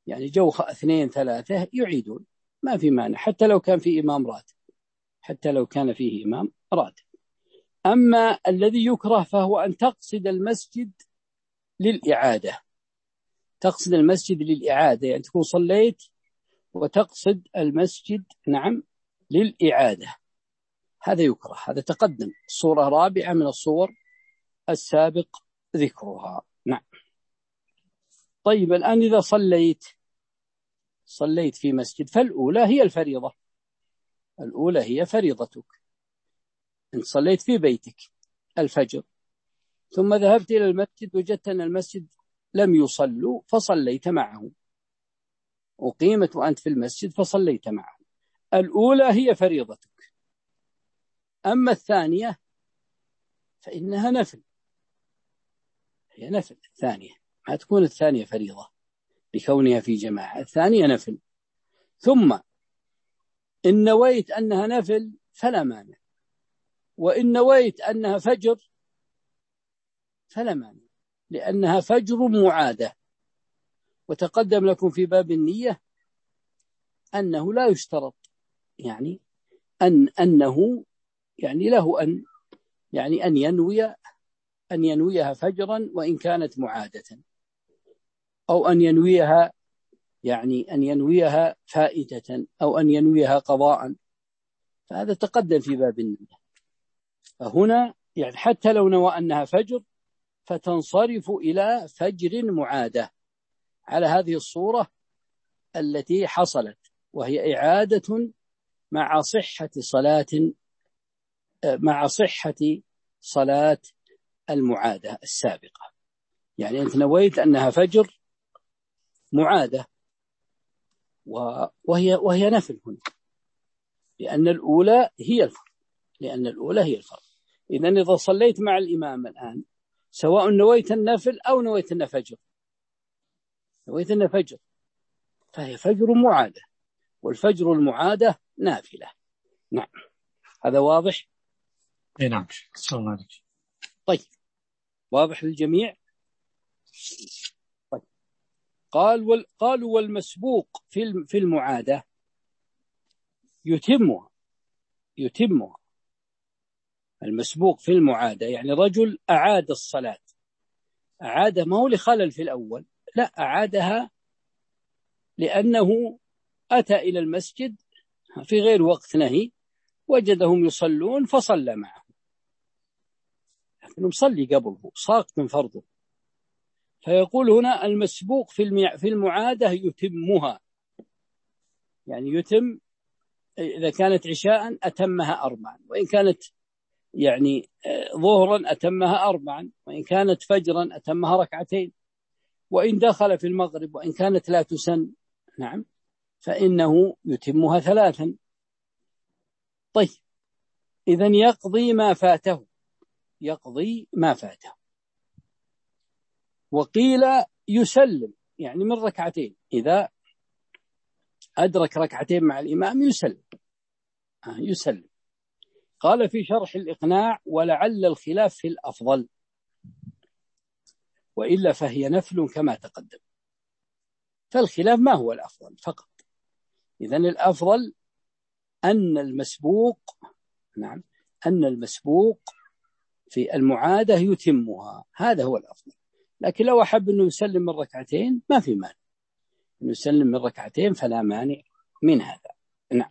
يعني جو اثنين ثلاثة يعيدون، ما في مانع، حتى لو كان في إمام راتب، حتى لو كان فيه إمام راتب. أما الذي يكره فهو أن تقصد المسجد للإعادة، تقصد المسجد للإعادة، يعني تكون صليت وتقصد المسجد نعم للإعادة، هذا يكره، هذا تقدم صورة رابعة من الصور السابق ذكرها. نعم. طيب الآن إذا صليت صليت في مسجد فالأولى هي الفريضة، الأولى هي فريضتك. إن صليت في بيتك الفجر ثم ذهبت إلى المسجد وجدت أن المسجد لم يصلوا فصليت معهم، وقيمت وأنت في المسجد فصليت معهم، الأولى هي فريضتك. أما الثانية فإنها نفل، هي نفل الثانية، ما تكون الثانية فريضة لكونها في جماعة، الثانية نفل. ثم إن نويت أنها نفل فلا مانع، وإن نويت أنها فجر فلا مانع، لأنها فجر معادة. وتقدم لكم في باب النية أنه لا يشترط يعني أن أنه يعني له أن يعني أن ينوي أن ينويها فجرا وإن كانت معادة، أو أن ينويها يعني أن ينويها فائتة، أو أن ينويها قضاء، فهذا تقدم في باب النية. فهنا يعني حتى لو نوى أنها فجر فتنصرف إلى فجر معادة على هذه الصورة التي حصلت، وهي إعادة مع صحة صلاة مع صحة صلاة المعادة السابقة. يعني أنت نويت أنها فجر معادة وهي وهي نفل هنا، لأن الأولى هي الفرض، لأن الأولى هي الفرض. إذن إذا صليت مع الإمام الآن سواء نويت النفل أو نويت النفجر، نويت النفجر فهي فجر معادة، والفجر المعادة نافلة. نعم، هذا واضح؟ نعم. السلام عليكم. طيب، واضح للجميع؟ طيب. قال وال قالوا والمسبوق في في المعادة يتمها يتمها المسبوق في المعادة يعني رجل أعاد الصلاة، أعاد ما هو لخلل في الأول، لا، أعادها لأنه أتى إلى المسجد في غير وقت نهي وجدهم يصلون فصلى معهم، لكنه مصلي قبله ساقط من فرضه. فيقول هنا المسبوق في المعادة يتمها، يعني يتم إذا كانت عشاء أتمها أربعا، وإن كانت يعني ظهرا أتمها أربعا، وإن كانت فجرا أتمها ركعتين، وإن دخل في المغرب وإن كانت لا تسن نعم فإنه يتمها ثلاثا. طيب، إذن يقضي ما فاته، يقضي ما فاته. وقيل يسلم يعني من ركعتين، إذا أدرك ركعتين مع الإمام يسلم آه يسلم. قال في شرح الإقناع ولعل الخلاف في الأفضل، وإلا فهي نفل كما تقدم، فالخلاف ما هو الأفضل فقط. إذن الأفضل أن المسبوق نعم أن المسبوق في المعادة يتمها، هذا هو الأفضل. لكن لو أحب أنه يسلم من ركعتين ما في مانع، أنه يسلم من ركعتين فلا مانع من هذا. نعم.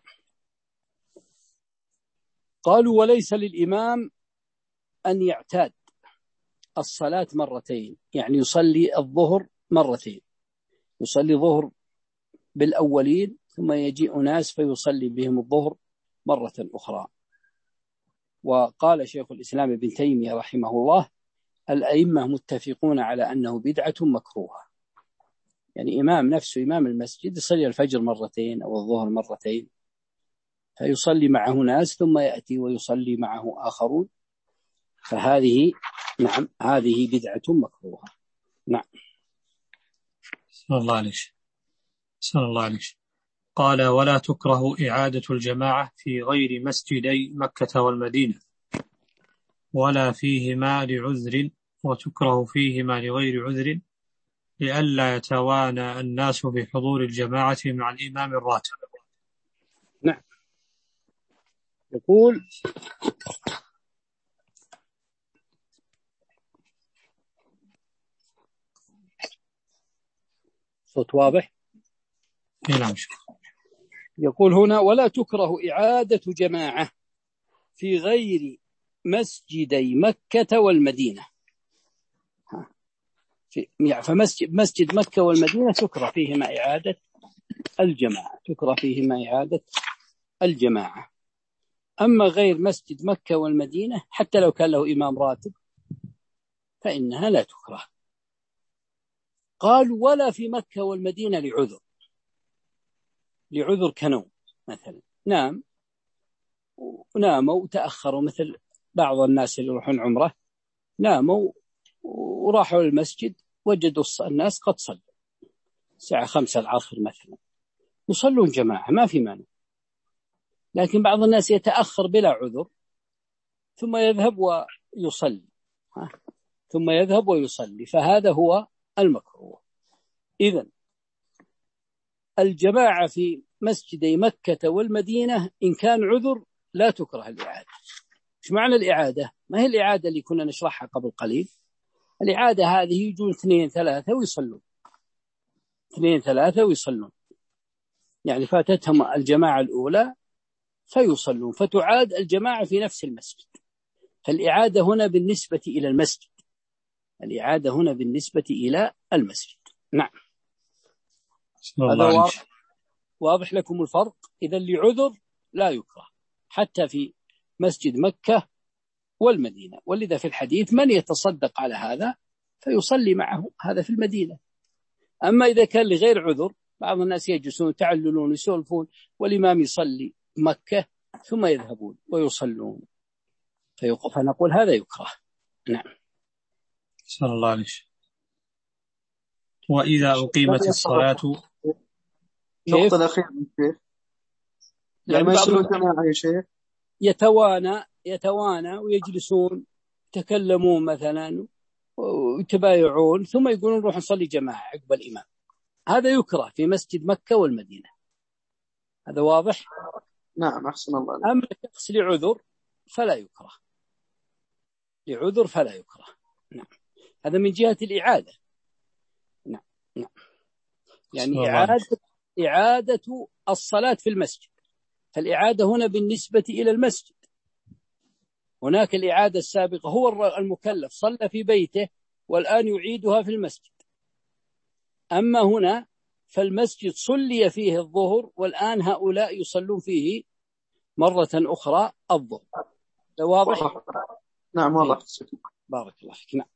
قالوا وليس للإمام أن يعتاد الصلاة مرتين، يعني يصلي الظهر مرتين، يصلي ظهر بالأولين ثم يجيء ناس فيصلي بهم الظهر مرة أخرى. وقال شيخ الإسلام ابن تيمية رحمه الله الأئمة متفقون على أنه بدعة مكروهة، يعني إمام نفسه إمام المسجد يصلي الفجر مرتين أو الظهر مرتين فيصلي معه ناس ثم يأتي ويصلي معه آخرون، فهذه نعم هذه بدعة مكروهة. نعم. صلى الله عليه صلى الله عليه قال ولا تكره إعادة الجماعة في غير مسجدي مكة والمدينة ولا فيهما لعذر، وتكره فيهما لغير عذر لئلا يتوانى الناس بحضور الجماعة مع الإمام الراتب. نعم. يقول صوت واضح؟ نعم. يقول هنا: ولا تكره إعادة جماعة في غير مسجدي مكة والمدينة. فمسجد مسجد مكة والمدينة تكره فيهما إعادة الجماعة تكره فيهما إعادة الجماعة. أما غير مسجد مكة والمدينة حتى لو كان له إمام راتب فإنها لا تكره. قالوا: ولا في مكة والمدينة لعذر لعذر كنوم مثلا، نام وناموا وتأخروا، مثل بعض الناس اللي يروحون عمره ناموا وراحوا للمسجد وجدوا الناس قد صلوا الساعة خمسة العصر مثلا، يصلون جماعة ما في مانع. لكن بعض الناس يتأخر بلا عذر ثم يذهب ويصلي ثم يذهب ويصلي فهذا هو المكروه. إذن الجماعة في مسجدي مكة والمدينة إن كان عذر لا تكره الإعادة. إيش معنى الإعادة؟ ما هي الإعادة اللي كنا نشرحها قبل قليل؟ الإعادة هذه يجون اثنين ثلاثة ويصلون اثنين ثلاثة ويصلون يعني فاتتهم الجماعة الأولى فيصلون فتعاد الجماعة في نفس المسجد. فالإعادة هنا بالنسبة إلى المسجد الإعادة هنا بالنسبة إلى المسجد. نعم. هذا واضح, واضح لكم الفرق؟ إذا لعذر لا يكره حتى في مسجد مكة والمدينة. ولذا في الحديث: من يتصدق على هذا فيصلي معه، هذا في المدينة. أما إذا كان لغير عذر، بعض الناس يجلسون تعللون يسولفون والإمام يصلي مكة ثم يذهبون ويصلون فيوقف، فنقول هذا يكره. نعم. صلى الله عليه وسلم. وإذا أقيمت الصلاة نقطة الأخيرة شيخ، يعني ما يصلون جماعة يا شيخ، يتوانى يتوانى ويجلسون يتكلمون مثلا ويتبايعون ثم يقولون نروح نصلي جماعة عقب الإمام، هذا يكره في مسجد مكة والمدينة. هذا واضح؟ نعم أحسن الله. أما شخص لعذر فلا يكره لعذر فلا يكره. نعم. هذا من جهة الإعادة. نعم. نعم. يعني إعادة إعادة الصلاة في المسجد. فالإعادة هنا بالنسبة إلى المسجد. هناك الإعادة السابقة هو المكلف صلى في بيته والآن يعيدها في المسجد. أما هنا فالمسجد صلي فيه الظهر والآن هؤلاء يصلون فيه مرة أخرى الظهر. واضح؟ نعم واضح. بارك الله فيك. نعم.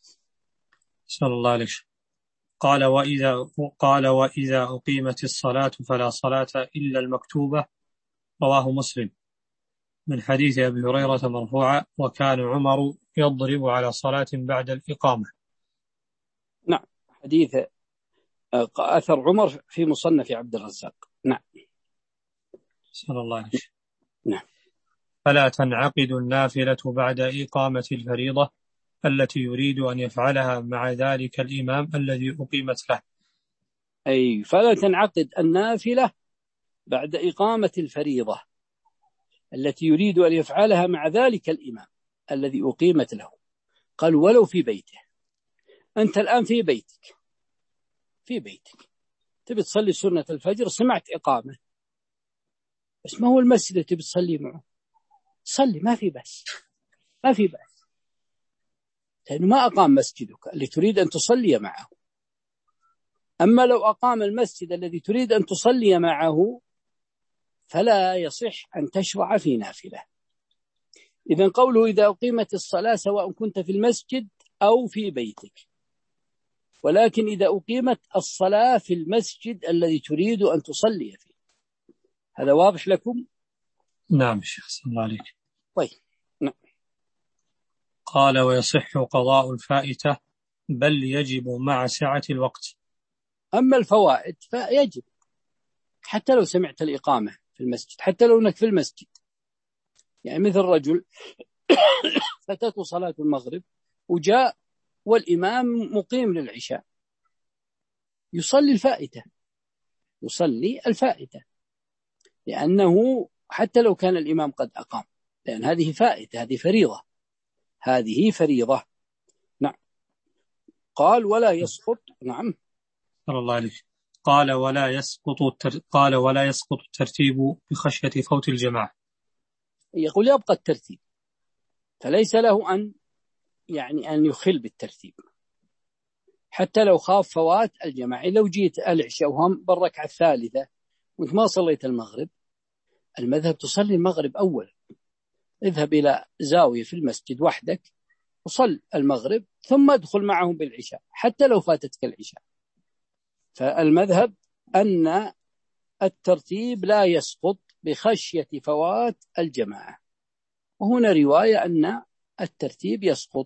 صلى الله عليه وسلم. قال وإذا قال وإذا أقيمت الصلاة فلا صلاة إلا المكتوبة. رواه مسلم من حديث أبي هريرة مرفوعا: وكان عمر يضرب على صلاة بعد الإقامة. نعم. حديث أثر عمر في مصنف عبد الرزاق. نعم. صلى الله عليه وسلم. نعم. فلا تنعقد النافلة بعد إقامة الفريضة التي يريد أن يفعلها مع ذلك الإمام الذي أقيمت له. أي فلا تنعقد النافلة بعد إقامة الفريضة التي يريد أن يفعلها مع ذلك الإمام الذي أقيمت له. قال ولو في بيته. أنت الآن في بيتك في بيتك تبي تصلي سنة الفجر، سمعت إقامة بس ما هو المسجد اللي تبي تصلي معه، صلي ما في بس ما في بس لأنه ما أقام مسجدك اللي تريد أن تصلي معه. أما لو أقام المسجد الذي تريد أن تصلي معه فلا يصح أن تشرع في نافلة. إذن قوله إذا أقيمت الصلاة سواء كنت في المسجد أو في بيتك، ولكن إذا أقيمت الصلاة في المسجد الذي تريد أن تصلي فيه. هذا واضح لكم؟ نعم شيخ صلى الله عليك. طيب. نعم. قال ويصح قضاء الفائتة بل يجب مع سعة الوقت. أما الفوائد فيجب حتى لو سمعت الإقامة في المسجد، حتى لو أنك في المسجد. يعني مثل رجل فاتته صلاة المغرب وجاء والإمام مقيم للعشاء يصلي الفائتة، يصلي الفائتة، لأنه حتى لو كان الإمام قد أقام، لأن هذه فائتة، هذه فريضة، هذه فريضة. نعم. قال ولا يسقط. نعم. صلى الله عليه. قال ولا يسقط التر... قال ولا يسقط الترتيب بخشية فوت الجماعة. يقول يبقى الترتيب، فليس له أن يعني أن يخل بالترتيب حتى لو خاف فوات الجماعة. لو جيت العشاء وهم بالركعة الثالثة وانت ما صليت المغرب، المذهب تصلي المغرب أول، اذهب إلى زاوية في المسجد وحدك وصل المغرب ثم ادخل معهم بالعشاء حتى لو فاتتك العشاء. فالمذهب أن الترتيب لا يسقط بخشية فوات الجماعة، وهنا رواية أن الترتيب يسقط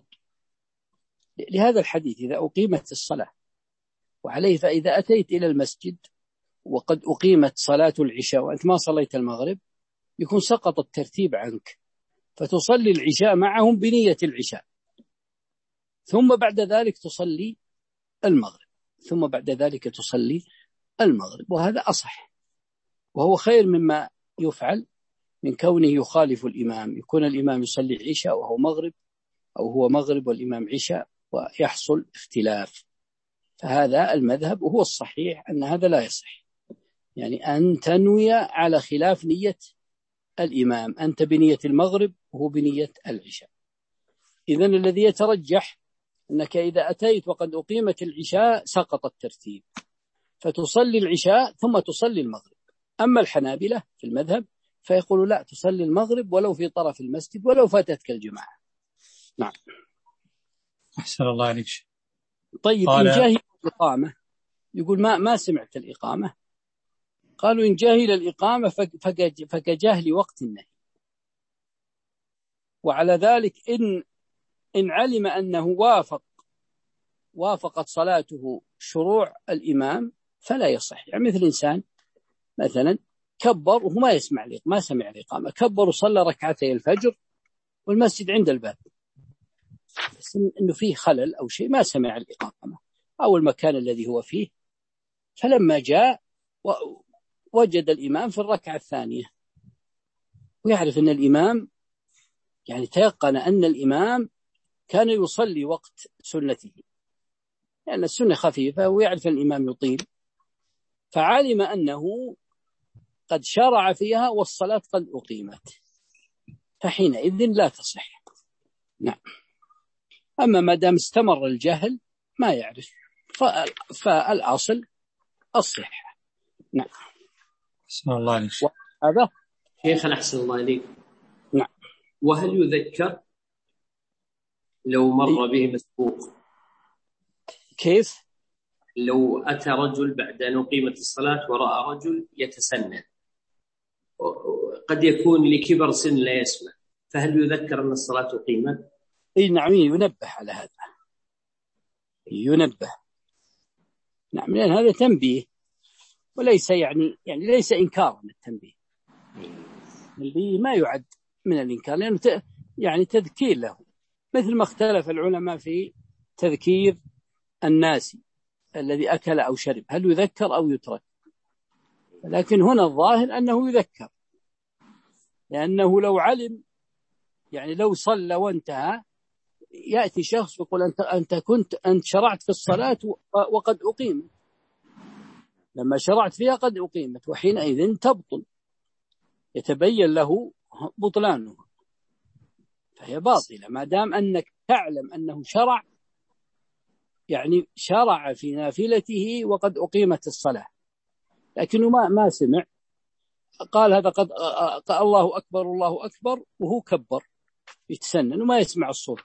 لهذا الحديث إذا أقيمت الصلاة. وعليه فإذا أتيت إلى المسجد وقد أقيمت صلاة العشاء وأنت ما صليت المغرب، يكون سقط الترتيب عنك، فتصلي العشاء معهم بنية العشاء، ثم بعد ذلك تصلي المغرب، ثم بعد ذلك تصلي المغرب، وهذا أصح وهو خير مما يفعل من كونه يخالف الإمام، يكون الإمام يصلي عشاء وهو مغرب، أو هو مغرب والإمام عشاء، ويحصل اختلاف. فهذا المذهب وهو الصحيح أن هذا لا يصح، يعني أن تنوي على خلاف نية الإمام، أنت بنية المغرب وهو بنية العشاء. إذن الذي يترجح أنك إذا أتيت وقد أقيمت العشاء سقط الترتيب، فتصلي العشاء ثم تصلي المغرب. أما الحنابلة في المذهب فيقولوا لا، تصلي المغرب ولو في طرف المسجد ولو فاتتك الجماعة. نعم. أحسن الله عليك. طيب قال... إن جاهل الإقامة، يقول ما ما سمعت الإقامة، قالوا إن جاهل الإقامة فكجاهل وقت النهي. وعلى ذلك إن إن علم أنه وافق وافقت صلاته شروع الإمام فلا يصح. يعني مثل إنسان مثلا كبر وهو ما يسمع ما سمع الإقامة، كبر وصلى ركعتي الفجر والمسجد عند الباب، بس إنه فيه خلل أو شيء، ما سمع الإقامة أو المكان الذي هو فيه، فلما جاء وجد الإمام في الركعة الثانية ويعرف أن الإمام يعني تيقن أن الإمام كان يصلي وقت سنته، لأن يعني السنة خفيفة ويعرف الإمام يطيل، فعلم أنه قد شرع فيها والصلاة قد أقيمت، فحينئذ لا تصح. نعم. أما ما دام استمر الجهل ما يعرف فالأصل الصحة. نعم. أحسن الله عليك. هذا شيخنا أحسن الله عليك. نعم. وهل يذكر لو مر به مسبوق؟ كيف؟ لو أتى رجل بعد أن أقيمت الصلاة ورأى رجل يتسنن، قد يكون لكبر سن لا يسمع، فهل يذكر أن الصلاة أقيمت؟ إيه نعم، ينبه على هذا، ينبه. نعم، لأن هذا تنبيه وليس يعني يعني ليس إنكارا. التنبيه التنبيه ما يعد من الإنكار، لأنه يعني تذكير له، مثل ما اختلف العلماء في تذكير الناس الذي أكل أو شرب، هل يذكر أو يترك؟ لكن هنا الظاهر أنه يذكر، لأنه لو علم يعني لو صلى وانتهى يأتي شخص يقول أنت أنت كنت أنت شرعت في الصلاة وقد أقيمت، لما شرعت فيها قد أقيمت، وحينئذ تبطل، يتبين له بطلانه، فهي باطلة ما دام أنك تعلم أنه شرع، يعني شرع في نافلته وقد أقيمت الصلاة، لكنه ما ما سمع، قال هذا قد قال الله أكبر الله أكبر وهو كبر يتسنن وما يسمع الصوت.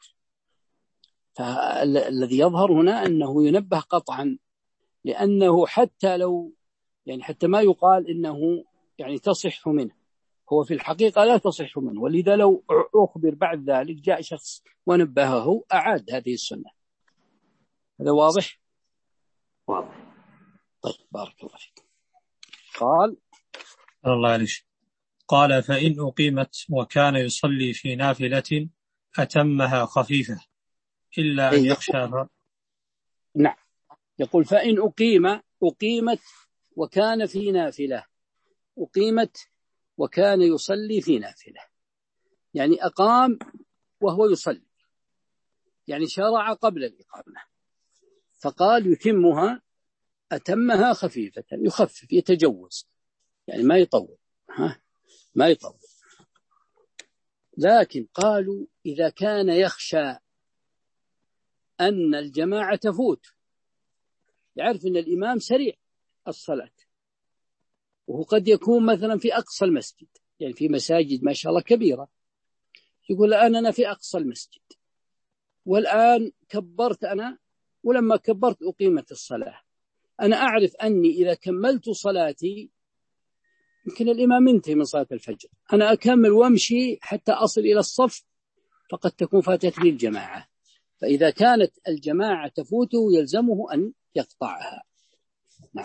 فالذي يظهر هنا أنه ينبه قطعا، لأنه حتى لو يعني حتى ما يقال إنه يعني تصح منه، هو في الحقيقة لا تصح منه، ولذا لو أخبر بعد ذلك جاء شخص ونبهه أعاد هذه السنة. هذا واضح؟ واضح. طيب بارك الله فيك. قال الله عليك. قال فإن أقيمت وكان يصلي في نافلة أتمها خفيفة إلا أن يخشى. نعم، يقول فإن أقيم أقيمت وكان في نافلة، أقيمت وكان يصلي في نافلة، يعني أقام وهو يصلي، يعني شرع قبل الإقامة، فقال يتمها، أتمها خفيفة، يخفف يتجوز، يعني ما يطول، ها ما يطول. لكن قالوا إذا كان يخشى أن الجماعة تفوت، يعرف أن الإمام سريع الصلاة، وهو قد يكون مثلا في أقصى المسجد، يعني في مساجد ما شاء الله كبيرة، يقول الآن أنا في أقصى المسجد والآن كبرت أنا، ولما كبرت أقيمت الصلاة، أنا أعرف أني إذا كملت صلاتي يمكن الإمام ينتهي من صلاة الفجر، أنا أكمل وامشي حتى أصل إلى الصف، فقد تكون فاتتني الجماعة، فإذا كانت الجماعة تفوته يلزمه أن يقطعها. نعم.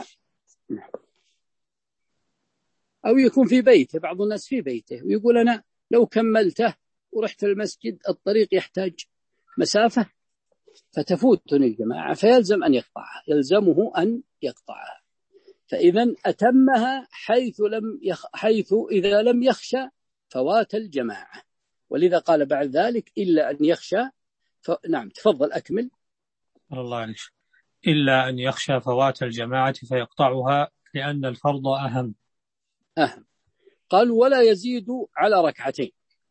أو يكون في بيته، بعض الناس في بيته ويقول أنا لو كملته ورحت المسجد الطريق يحتاج مسافة فتفوتني الجماعة، فيلزم أن يقطعها، يلزمه أن يقطعها. فإذا أتمها حيث لم يخ... حيث إذا لم يخشى فوات الجماعة، ولذا قال بعد ذلك إلا أن يخشى ف... نعم تفضل أكمل. الله عليك. إلا أن يخشى فوات الجماعة فيقطعها لأن الفرض أهم. أهم. قال ولا يزيد على ركعتين،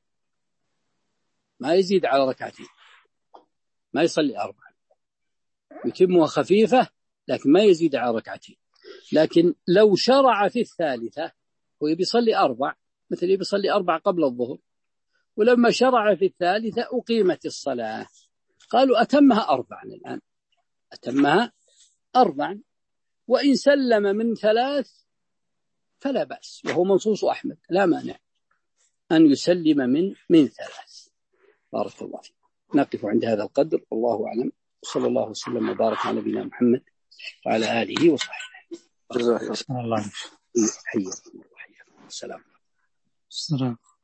ما يزيد على ركعتين، ما يصلي أربعة، يتمها خفيفة لكن ما يزيد على ركعتين. لكن لو شرع في الثالثة هو يصلي أربع، مثل يصلي أربع قبل الظهر، ولما شرع في الثالثة أقيمت الصلاة، قالوا أتمها أربعا، الآن أتمها أربعا، وإن سلم من ثلاث فلا بأس، وهو منصوص أحمد لا مانع أن يسلم من من ثلاث. بارك الله فيك. نقف عند هذا القدر، والله أعلم، صلى الله وسلم وبارك على نبينا محمد وعلى آله وصحبه. الله. حياكم الله. السلام. السلام.